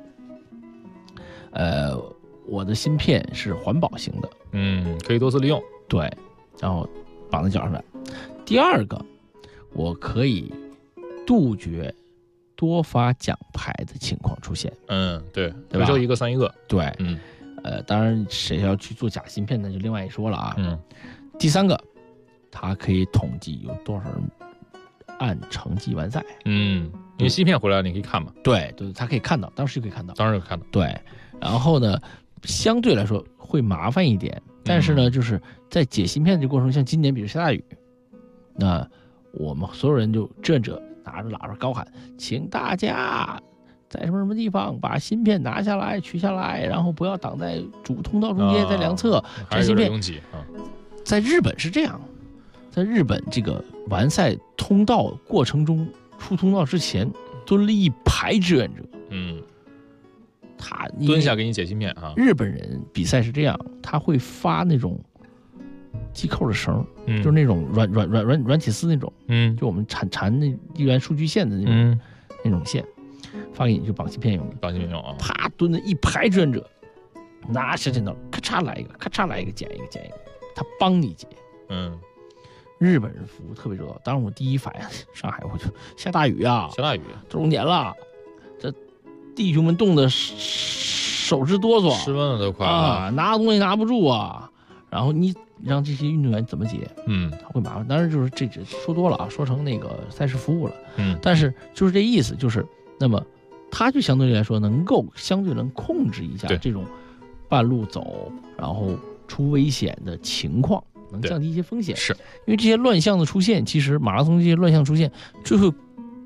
我的芯片是环保型的， 可以多次利用， 对，然后绑在脚上来。第二个，我可以杜绝多发奖牌的情况出现。 对，回收一个算一个， 对，当然谁要去做假芯片那就另外一说了啊。第三个，它可以统计有多少人按成绩完赛。 因为芯片回来你可以看嘛。 对，他可以看到，当时就可以看到， 当然可以看到。 对，然后呢，相对来说会麻烦一点，但是呢，就是在解芯片这过程中，像今年比如下大雨，那我们所有人就志愿者拿着喇叭高喊，请大家在什么什么地方把芯片拿下来、取下来，然后不要挡在主通道中间，在两侧摘芯片。 拥挤啊。 在日本是这样，在日本这个完赛通道过程中，出通道之前蹲了一排志愿者。他蹲下给你解芯片啊。 日本人比赛是这样，他会发那种系扣的绳，就是那种软铁丝那种，就我们缠那一元数据线的那种线，发给你就绑芯片用的。 绑芯片用啊。 啪，蹲着一排志愿者，拿小剪刀，咔嚓来一个，咔嚓来一个，剪一个，剪一个，他帮你解。日本人服务特别周到。当时我第一反应，上海我就下大雨啊，中年了，这弟兄们冻得手直哆嗦， 湿温了都快啊，拿东西拿不住啊。然后你让这些运动员怎么解？他会麻烦。当然就是这说多了啊，说成那个赛事服务了。但是就是这意思，就是那么他就相对来说相对能控制一下这种半路走，然后出危险的情况。能降低一些风险， 是因为这些乱象的出现，其实马拉松这些乱象出现，就会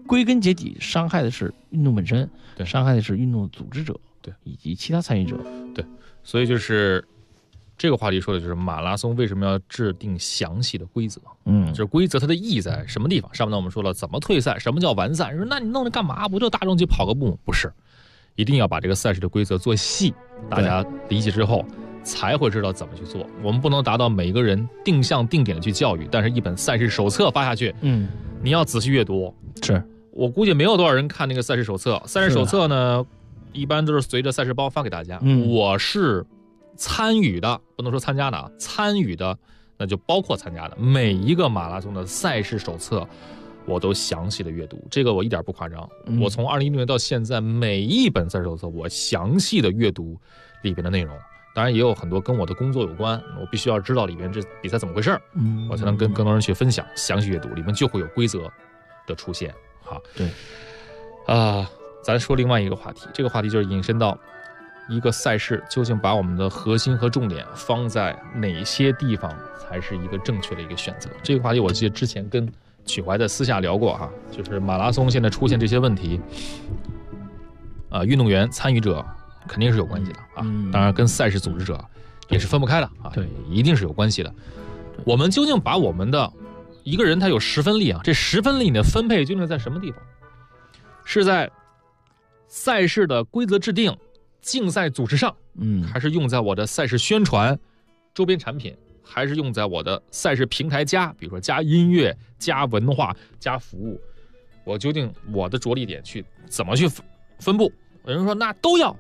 归根结底伤害的是运动本身，伤害的是运动的组织者，以及其他参与者。 对，所以就是这个话题说的就是马拉松为什么要制定详细的规则？就是规则它的意义在什么地方？上面呢我们说了怎么退赛，什么叫完赛？说那你弄着干嘛？不就大众去跑个步？不是，一定要把这个赛事的规则做细，大家理解之后才会知道怎么去做。我们不能达到每个人定向定点的去教育，但是一本赛事手册发下去，你要仔细阅读。 是我估计没有多少人看那个赛事手册。赛事手册呢，一般都是随着赛事包发给大家。我是参与的，不能说参加的啊，参与的那就包括参加的每一个马拉松的赛事手册，我都详细的阅读。这个我一点不夸张，我从2016年到现在，每一本赛事手册我详细的阅读里边的内容。当然也有很多跟我的工作有关，我必须要知道里面这比赛怎么回事，我才能跟更多人去分享。详细阅读里面就会有规则的出现。好， 对， 咱说另外一个话题，这个话题就是引申到一个赛事究竟把我们的核心和重点放在哪些地方才是一个正确的一个选择。这个话题我记得之前跟曲怀在私下聊过哈，就是马拉松现在出现这些问题，运动员参与者肯定是有关系的啊，当然跟赛事组织者也是分不开的啊，对，一定是有关系的。我们究竟把我们的一个人他有10分力啊，这10分力的分配究竟在什么地方？是在赛事的规则制定、竞赛组织上，还是用在我的赛事宣传、周边产品，还是用在我的赛事平台加，比如说加音乐、加文化、加服务？我究竟我的着力点去怎么去分布？有人说那都要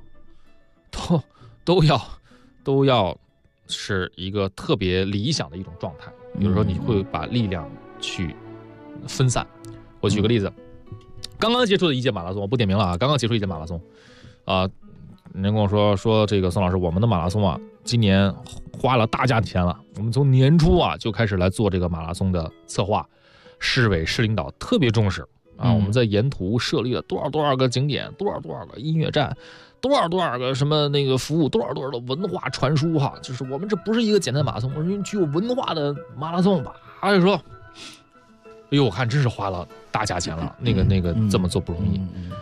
是一个特别理想的一种状态。有时候你会把力量去分散。我举个例子，刚刚结束的一届马拉松，我不点名了啊，刚刚结束一届马拉松，人跟我说这个宋老师，我们的马拉松啊，今年花了大价钱了，我们从年初啊就开始来做这个马拉松的策划，市委市领导特别重视啊，我们在沿途设立了多少个景点，多少个音乐站，多少个什么那个服务，多少的文化传输哈，就是我们这不是一个简单的马拉松，我是具有文化的马拉松吧。他就说，哎呦，我看真是花了大价钱了，那个这么做不容易。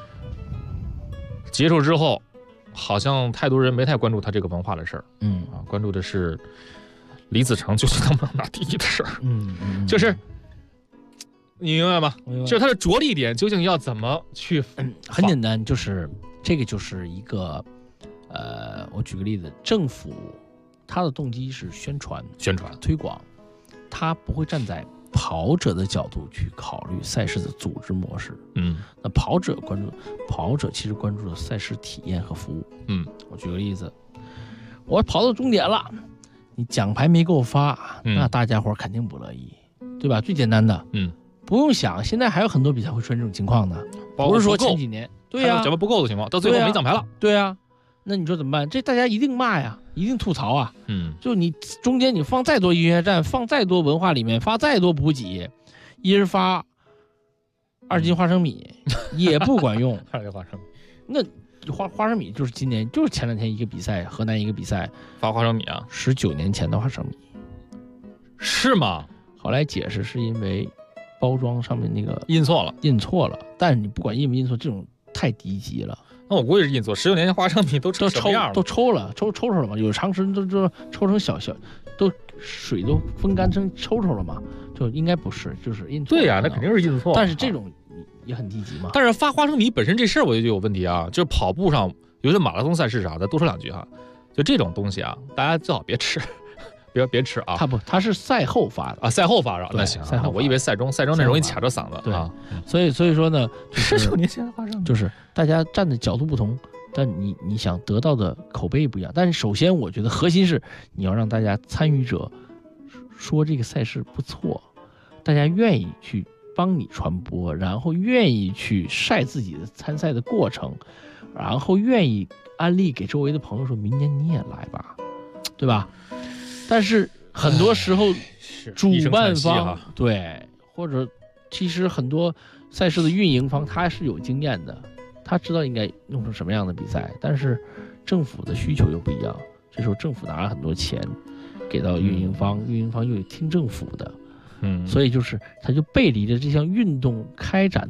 结束之后，好像太多人没太关注他这个文化的事儿，关注的是李子成究竟能不能拿第一的事儿，就是你明白吗？就是他的着力点究竟要怎么去？ 很简单，就是这个就是一个，我举个例子，政府他的动机是宣传推广，他不会站在跑者的角度去考虑赛事的组织模式。那跑者其实关注的赛事体验和服务。我举个例子，我跑到终点了，你奖牌没给我发，那大家伙肯定不乐意，对吧？最简单的，不用想，现在还有很多比赛会出现这种情况的，不是说前几年，对呀， 奖牌不够的情况，到最后没奖牌了， 对呀，那你说怎么办？这大家一定骂呀，一定吐槽啊。就你中间你放再多音乐站，放再多文化里面，发再多补给，一人发2斤花生米也不管用。 2斤花生米， 那花生米就是今年就是前2天一个比赛，河南一个比赛发花生米啊 ，19年前的花生米， 是吗？ 后来解释是因为包装上面那个印错了，但是你不管印不印错，这种太低级了。 那我估计是印错，19年前花生米都抽了嘛，有常识都抽成小，都水都风干成抽了嘛，就应该不是，就是印错。 对呀，那肯定是印错。 但是这种也很低级嘛。 但是发花生米本身这事儿我就有问题啊，就是跑步上，尤其马拉松赛事上，再多说2句哈，就这种东西啊，大家最好别吃。别吃啊！ 他是赛后发的啊，赛后发的那行，赛后我以为赛中那容易卡着嗓子啊。 所以说呢 ，19年前的花生米就是大家站的角度不同，但你想得到的口碑不一样。但是首先我觉得核心是你要让大家参与者说这个赛事不错，大家愿意去帮你传播，然后愿意去晒自己的参赛的过程，然后愿意安利给周围的朋友说明年你也来吧，对吧？但是很多时候主办方对，或者其实很多赛事的运营方他是有经验的，他知道应该弄成什么样的比赛，但是政府的需求又不一样，这时候政府拿了很多钱给到运营方，运营方又有听政府的，所以就是他就背离了这项运动开展的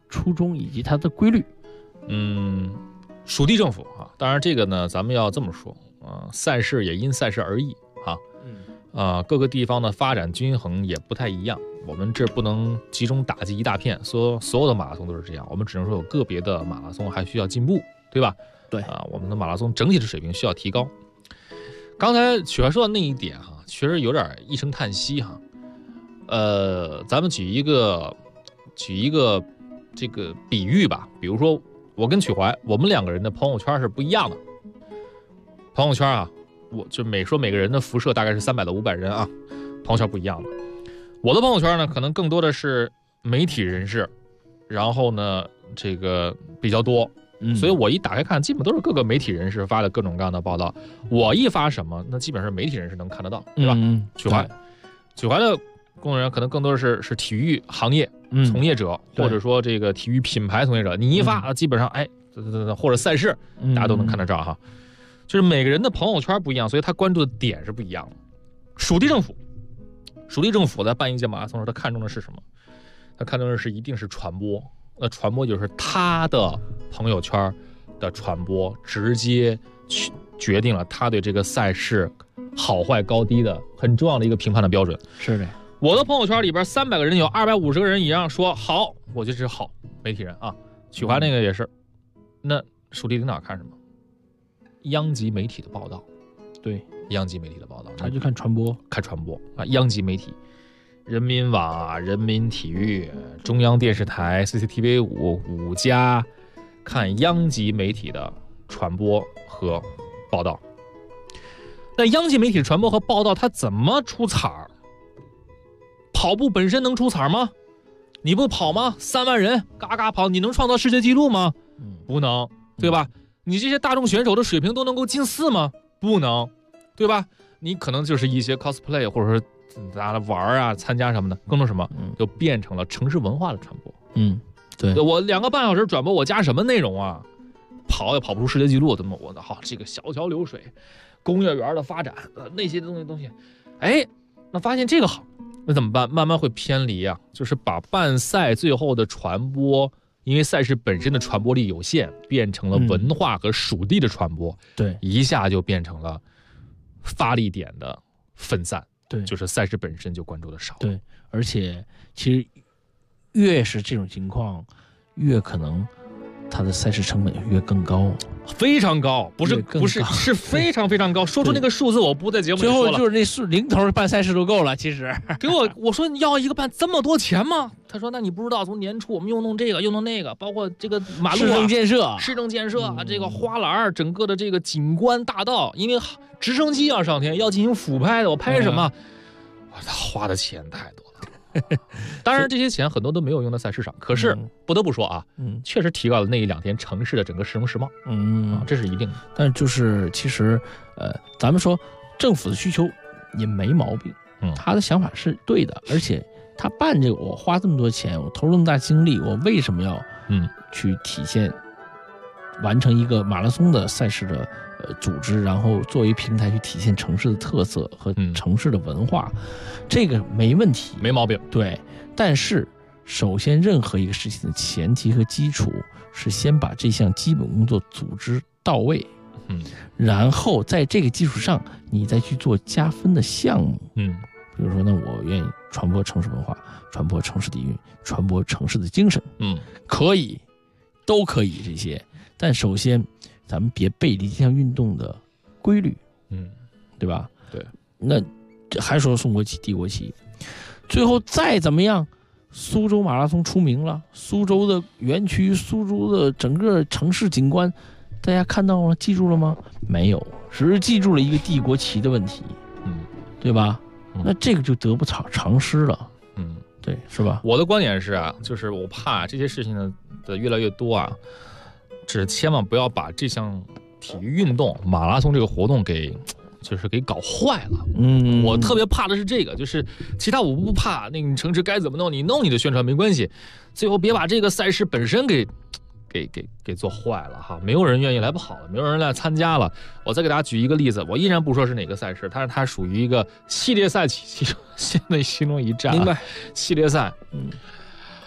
初衷以及它的规律？ 属地政府啊，当然这个呢，咱们要这么说赛事也因赛事而异各个地方的发展均衡也不太一样。我们这不能集中打击一大片，说所有的马拉松都是这样，我们只能说有个别的马拉松还需要进步，对吧？ 对我们的马拉松整体的水平需要提高。刚才曲怀说的那一点确实有点一声叹息咱们举一个这个比喻吧，比如说我跟曲怀，我们两个人的朋友圈是不一样的。朋友圈我就每个人的辐射大概是300到500人朋友圈不一样的。我的朋友圈呢，可能更多的是媒体人士，然后呢，这个比较多，所以我一打开看，基本都是各个媒体人士发的各种各样的报道。我一发什么，那基本上媒体人士能看得到，对吧？曲怀的工作人员可能更多的是体育行业从业者，或者说这个体育品牌从业者。你一发，基本上或者赛事，大家都能看得着就是每个人的朋友圈不一样，所以他关注的点是不一样的。属地政府在办一届马拉松时，他看重的是什么？他看重的是一定是传播。那传播就是他的朋友圈的传播，直接决定了他对这个赛事好坏高低的很重要的一个评判的标准。 是的， 我的朋友圈里边300个人有250个人以上说好，我就是好媒体人曲怀那个也是。那属地领导看什么？央级媒体的报道。 对， 央级媒体的报道， 他就看传播央级媒体，人民网人民体育、中央电视台、CCTV 5家，看央级媒体的传播和报道。那央级媒体的传播和报道，它怎么出彩儿？跑步本身能出彩吗？你不跑吗？3万人嘎嘎跑，你能创造世界纪录吗？不能，对吧？你这些大众选手的水平都能够进4吗？不能，对吧？你可能就是一些 cosplay 或者说大家玩参加什么的，更多什么就变成了城市文化的传播。 对， 我2个半小时转播，我加什么内容跑也跑不出世界纪录，怎么我的这个小桥流水，工业园的发展，那些东西，那发现这个好，那怎么办？慢慢会偏离就是把办赛最后的传播，因为赛事本身的传播力有限，变成了文化和属地的传播。 对， 一下就变成了发力点的分散。 对， 就是赛事本身就关注的少。 对，而且其实越是这种情况，越可能它的赛事成本越更高， 非常高，不是是非常非常高。说出那个数字，我不在节目里说了。 最后就是那零头办赛事都够了。其实我说你要一个办这么多钱吗？他说那你不知道，从年初我们又弄这个又弄那个，包括这个马路市政建设这个花篮，整个的这个景观大道，因为直升机要上天，要进行俯拍的，我拍什么？他花的钱太多了。当然这些钱很多都没有用在赛事上，可是不得不说确实提高了那1-2天城市的整个市容市貌，这是一定的。 但就是其实咱们说政府的需求也没毛病，他的想法是对的，而且他办这个，我花这么多钱，我投入那么大精力，我为什么要去体现完成一个马拉松的赛事的组织，然后作为平台去体现城市的特色和城市的文化，这个没问题， 没毛病。 对，但是首先任何一个事情的前提和基础是先把这项基本工作组织到位，然后在这个基础上你再去做加分的项目，比如说那我愿意传播城市文化，传播城市底蕴，传播城市的精神，可以，都可以这些，但首先咱们别背离这项运动的规律，对吧？ 对， 那还说送国旗、递国旗，最后再怎么样，苏州马拉松出名了，苏州的园区、苏州的整个城市景观，大家看到了、记住了吗？没有，只是记住了一个递国旗的问题，对吧？那这个就得不偿失了，对，是吧？ 我的观点是就是我怕这些事情的越来越多只千万不要把这项体育运动马拉松这个活动给搞坏了。我特别怕的是这个，就是其他我不怕，那个城市该怎么弄你弄你的宣传没关系，最后别把这个赛事本身给做坏了没有人愿意来跑了，没有人来参加了。我再给大家举一个例子，我依然不说是哪个赛事，但是它属于一个系列赛其中一站， 明白？ 系列赛，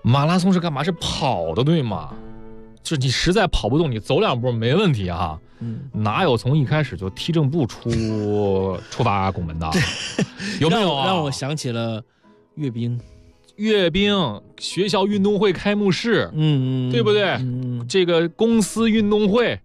马拉松是干嘛？是跑的，对吗？就是你实在跑不动，你走2步没问题啊。哪有从一开始就踢正步出发拱门的？有没有啊？ 让我想起了阅兵学校运动会开幕式，对不对？这个公司运动会，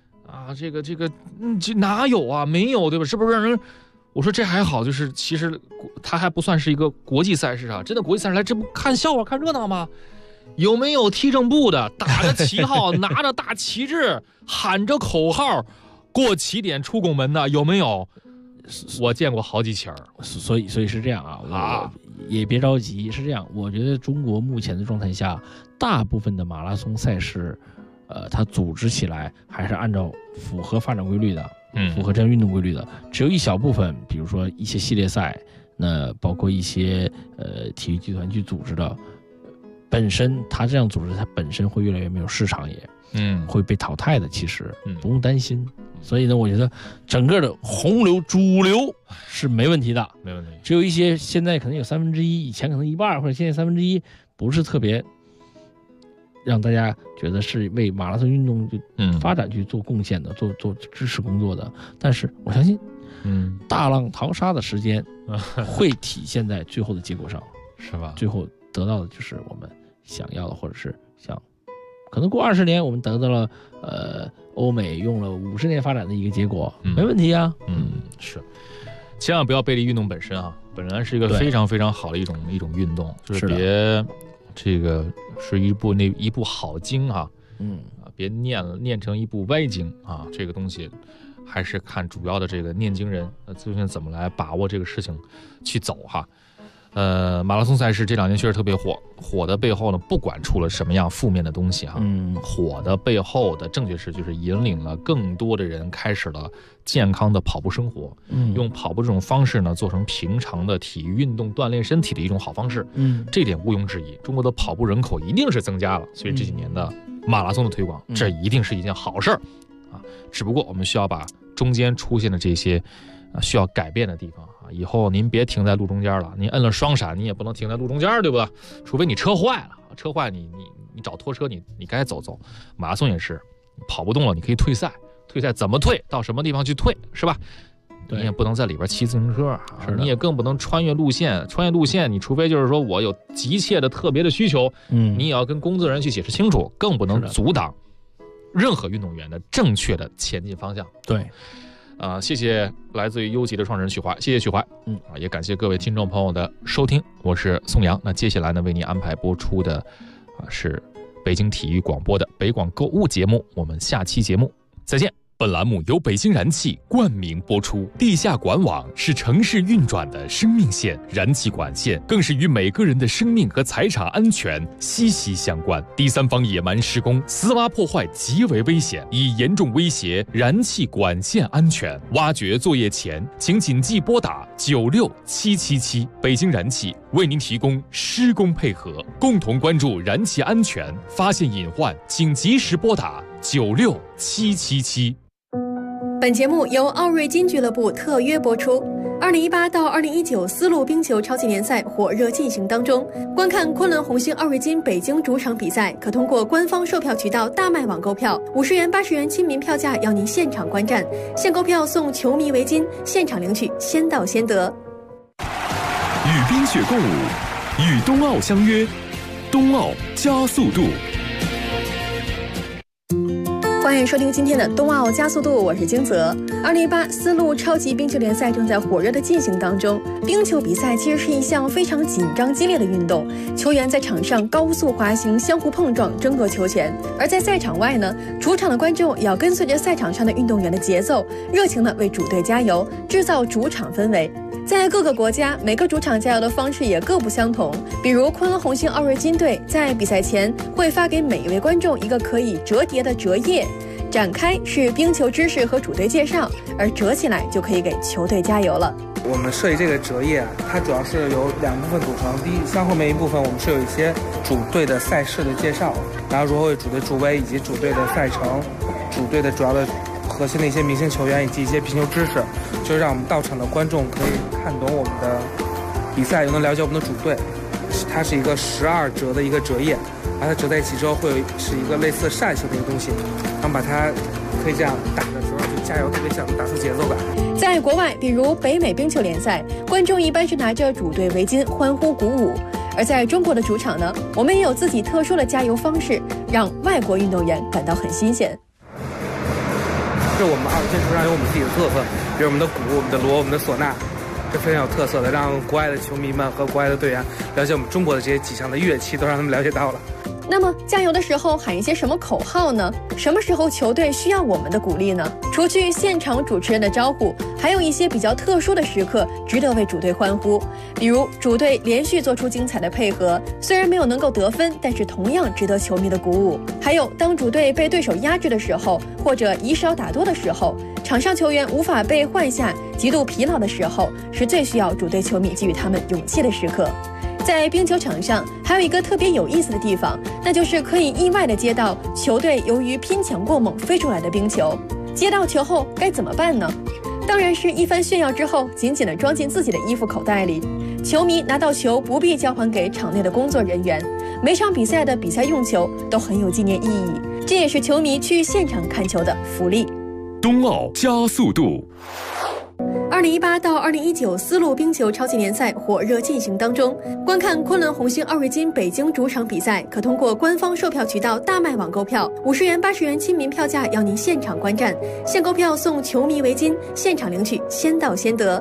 这哪有啊？没有，对吧？是不是让人？我说这还好，就是其实它还不算是一个国际赛事啊，真的国际赛事来这不看笑话看热闹吗？有没有踢正步的，打着旗号拿着大旗帜喊着口号过起点出拱门的？有没有？我见过好几起儿。 所以是这样啊，也别着急，是这样。我觉得中国目前的状态下，大部分的马拉松赛事它组织起来还是按照符合发展规律的，符合这样运动规律的。只有一小部分，比如说一些系列赛，那包括一些体育集团去组织的，本身它这样组织，它本身会越来越没有市场，也会被淘汰的。其实不用担心。所以呢，我觉得整个的洪流主流是没问题的， 没问题。 只有一些现在可能有1/3，以前可能1/2，或者现在1/3，不是特别让大家觉得是为马拉松运动就发展去做贡献的，做支持工作的。但是我相信，大浪淘沙的时间会体现在最后的结果上， 是吧？ 最后得到的就是我们想要的，或者是可能过20年我们得到了欧美用了50年发展的一个结果，没问题啊。 是，千万不要背离运动本身啊，本来是一个非常非常好的一种运动，就是别这个是一部好经啊，别念成一部歪经啊，这个东西还是看主要的这个念经人究竟怎么来把握这个事情去走哈。马拉松赛事这2年确实特别火的背后呢，不管出了什么样负面的东西哈，火的背后的正确是就是引领了更多的人开始了健康的跑步生活，用跑步这种方式呢做成平常的体育运动锻炼身体的一种好方式，这点毋庸置疑。中国的跑步人口一定是增加了，所以这几年的马拉松的推广，这一定是一件好事儿啊。只不过我们需要把中间出现的这些需要改变的地方啊，以后您别停在路中间了，您摁了双闪，你也不能停在路中间，对不对？除非你车坏了，车坏你找拖车，你该走。马拉松也是，跑不动了你可以退赛怎么退？到什么地方去退，是吧？你也不能在里边骑自行车啊，你也更不能穿越路线。你除非就是说我有急切的特别的需求，你也要跟工作人员去解释清楚，更不能阻挡任何运动员的正确的前进方向。 对。 谢谢来自于优级的创始人许怀，谢谢许怀。也感谢各位听众朋友的收听，我是宋阳。那接下来呢，为您安排播出的是北京体育广播的北广购物节目，我们下期节目再见。 本栏目由北京燃气冠名播出。地下管网是城市运转的生命线，燃气管线更是与每个人的生命和财产安全息息相关。第三方野蛮施工、私挖破坏极为危险，已严重威胁燃气管线安全。挖掘作业前，请谨记拨打96777，北京燃气为您提供施工配合，共同关注燃气安全，发现隐患，请及时拨打96777。 本节目由奥瑞金俱乐部特约播出。2018到2019丝路冰球超级联赛火热进行当中，观看昆仑红星奥瑞金北京主场比赛，可通过官方售票渠道大麦网购票，50元、80元亲民票价，邀您现场观战，现购票送球迷围巾，现场领取，先到先得。 与冰雪共舞，与冬奥相约，冬奥加速度。 欢迎收听今天的冬奥加速度，我是金泽。2018丝路超级冰球联赛正在火热的进行当中。冰球比赛其实是一项非常紧张激烈的运动，球员在场上高速滑行，相互碰撞，争夺球权；而在赛场外呢，主场的观众也要跟随着赛场上的运动员的节奏，热情地为主队加油，制造主场氛围。在各个国家，每个主场加油的方式也各不相同。比如昆仑红星奥瑞金队在比赛前会发给每一位观众一个可以折叠的折页，展开是冰球知识和主队介绍，而折起来就可以给球队加油了。 我们设计这个折页它主要是由2部分组成，第一，向后面一部分我们是有一些主队的赛事的介绍，然后如何为主队助威，以及主队的赛程、主队的主要的核心的一些明星球员以及一些冰球知识，就让我们到场的观众可以看懂我们的比赛，又能了解我们的主队。 它是一个12折的一个折页，把它折在一起之后会是一个类似扇形的一个东西，然后把它可以这样打的时候就加油，特别想打出节奏感。 在国外，比如北美冰球联赛，观众一般是拿着主队围巾欢呼鼓舞。而在中国的主场呢，我们也有自己特殊的加油方式，让外国运动员感到很新鲜。 是我们二线球场有我们自己的特色，比如我们的鼓、我们的锣、我们的唢呐，是非常有特色的，让国外的球迷们和国外的队员了解我们中国的这些几项的乐器，都让他们了解到了。 那么加油的时候喊一些什么口号呢？什么时候球队需要我们的鼓励呢？除去现场主持人的招呼，还有一些比较特殊的时刻值得为主队欢呼，比如主队连续做出精彩的配合，虽然没有能够得分，但是同样值得球迷的鼓舞。还有当主队被对手压制的时候，或者以少打多的时候，场上球员无法被换下，极度疲劳的时候，是最需要主队球迷给予他们勇气的时刻。在冰球场上还有一个特别有意思的地方，那就是可以意外地接到球队由于拼抢过猛飞出来的冰球。接到球后该怎么办呢？当然是一番炫耀之后，紧紧地装进自己的衣服口袋里。球迷拿到球不必交还给场内的工作人员，每场比赛的比赛用球都很有纪念意义，这也是球迷去现场看球的福利。 冬奥加速度。 2018到2019丝路冰球超级联赛火热进行当中，观看昆仑红星2瑞金北京主场比赛，可通过官方售票渠道大麦网购票，50元、80元亲民票价，邀您现场观战，现购票送球迷围巾，现场领取，先到先得。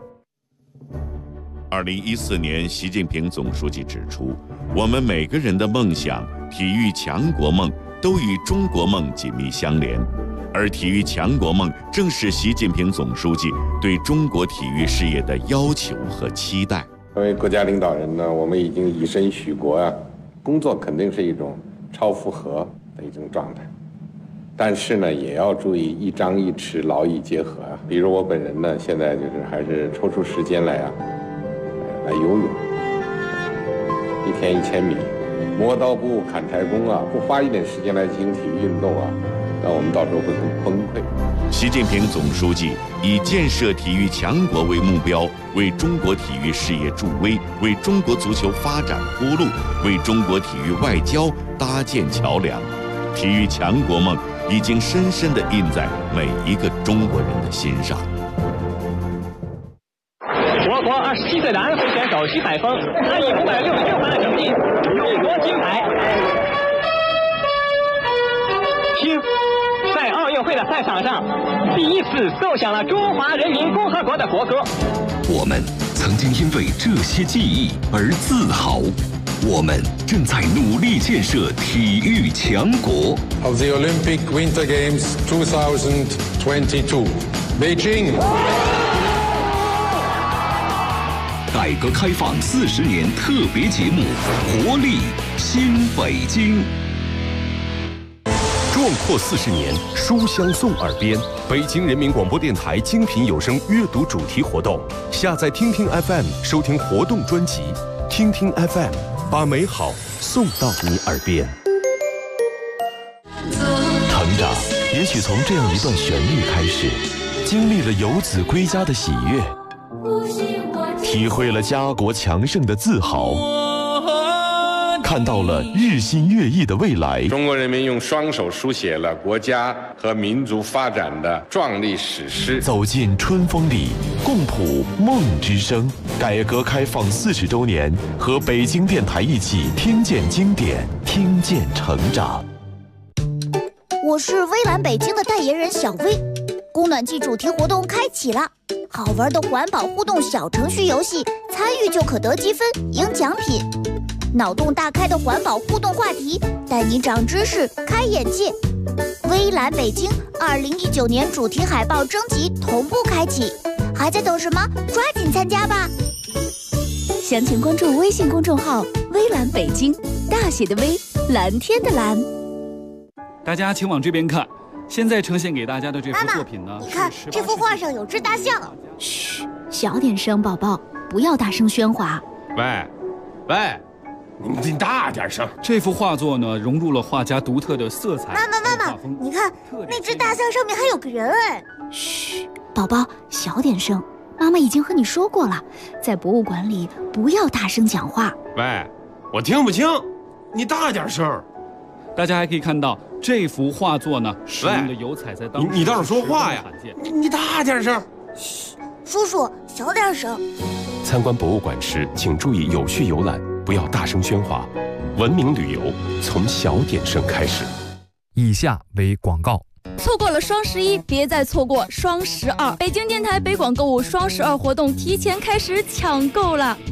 2014年，习近平总书记指出，我们每个人的梦想、体育强国梦都与中国梦紧密相连。而体育强国梦正是习近平总书记对中国体育事业的要求和期待。 作为国家领导人呢，我们已经以身许国啊，工作肯定是一种超负荷的一种状态，但是呢，也要注意一张一弛，劳逸结合啊。比如我本人呢，现在就是还是抽出时间来游泳，1天1000米，磨刀不误砍柴工啊，不花一点时间来进行体育运动啊，那我们到时候会很崩溃。 习近平总书记以建设体育强国为目标，为中国体育事业助威，为中国足球发展铺路，为中国体育外交搭建桥梁。体育强国梦已经深深地印在每一个中国人的心上。 我国27岁的安徽选手徐海峰，他以566分的成绩勇夺金牌。听，在奥运会的赛场上，第一次奏响了中华人民共和国的国歌。 我们曾经因为这些记忆而自豪，我们正在努力建设体育强国。 Of the Olympic Winter Games 2022, Beijing。 改革开放40年特别节目《活力新北京》。 壮阔40年，书香送耳边。北京人民广播电台精品有声阅读主题活动，下载听听 FM 收听活动专辑，听听 FM 把美好送到你耳边。 成长也许从这样一段旋律开始，经历了游子归家的喜悦，体会了家国强盛的自豪，看到了日新月异的未来。 中国人民用双手书写了国家和民族发展的壮丽史诗。 走进春风里，共谱梦之声。改革开放40周年，和北京电台一起听见经典，听见成长。 我是微蓝北京的代言人小薇。供暖季主题活动开启了，好玩的环保互动小程序游戏，参与就可得积分赢奖品。脑洞大开的环保互动话题，带你长知识开眼界。微蓝北京2019年主题海报征集同步开启，还在等什么？抓紧参加吧！ 详情关注微信公众号微蓝北京，大写的微，蓝天的蓝。 大家请往这边看，现在呈现给大家的这幅作品呢， 你看这幅画上有只大象。 嘘，小点声，宝宝，不要大声喧哗。 喂，你大点声。这幅画作呢，融入了画家独特的色彩。 妈妈，你看那只大象上面还有个人哎。 嘘，宝宝，小点声。妈妈已经和你说过了，在博物馆里不要大声讲话。 我听不清，你大点声。 大家还可以看到这幅画作呢，使用的油彩在当时你倒是说话呀！你大点声。 嘘，叔叔小点声。 参观博物馆时，请注意有序游览，不要大声喧哗。文明旅游从小点声开始。 以下为广告。 错过了双11，别再错过双12。北京电台北广购物双12活动提前开始抢购了。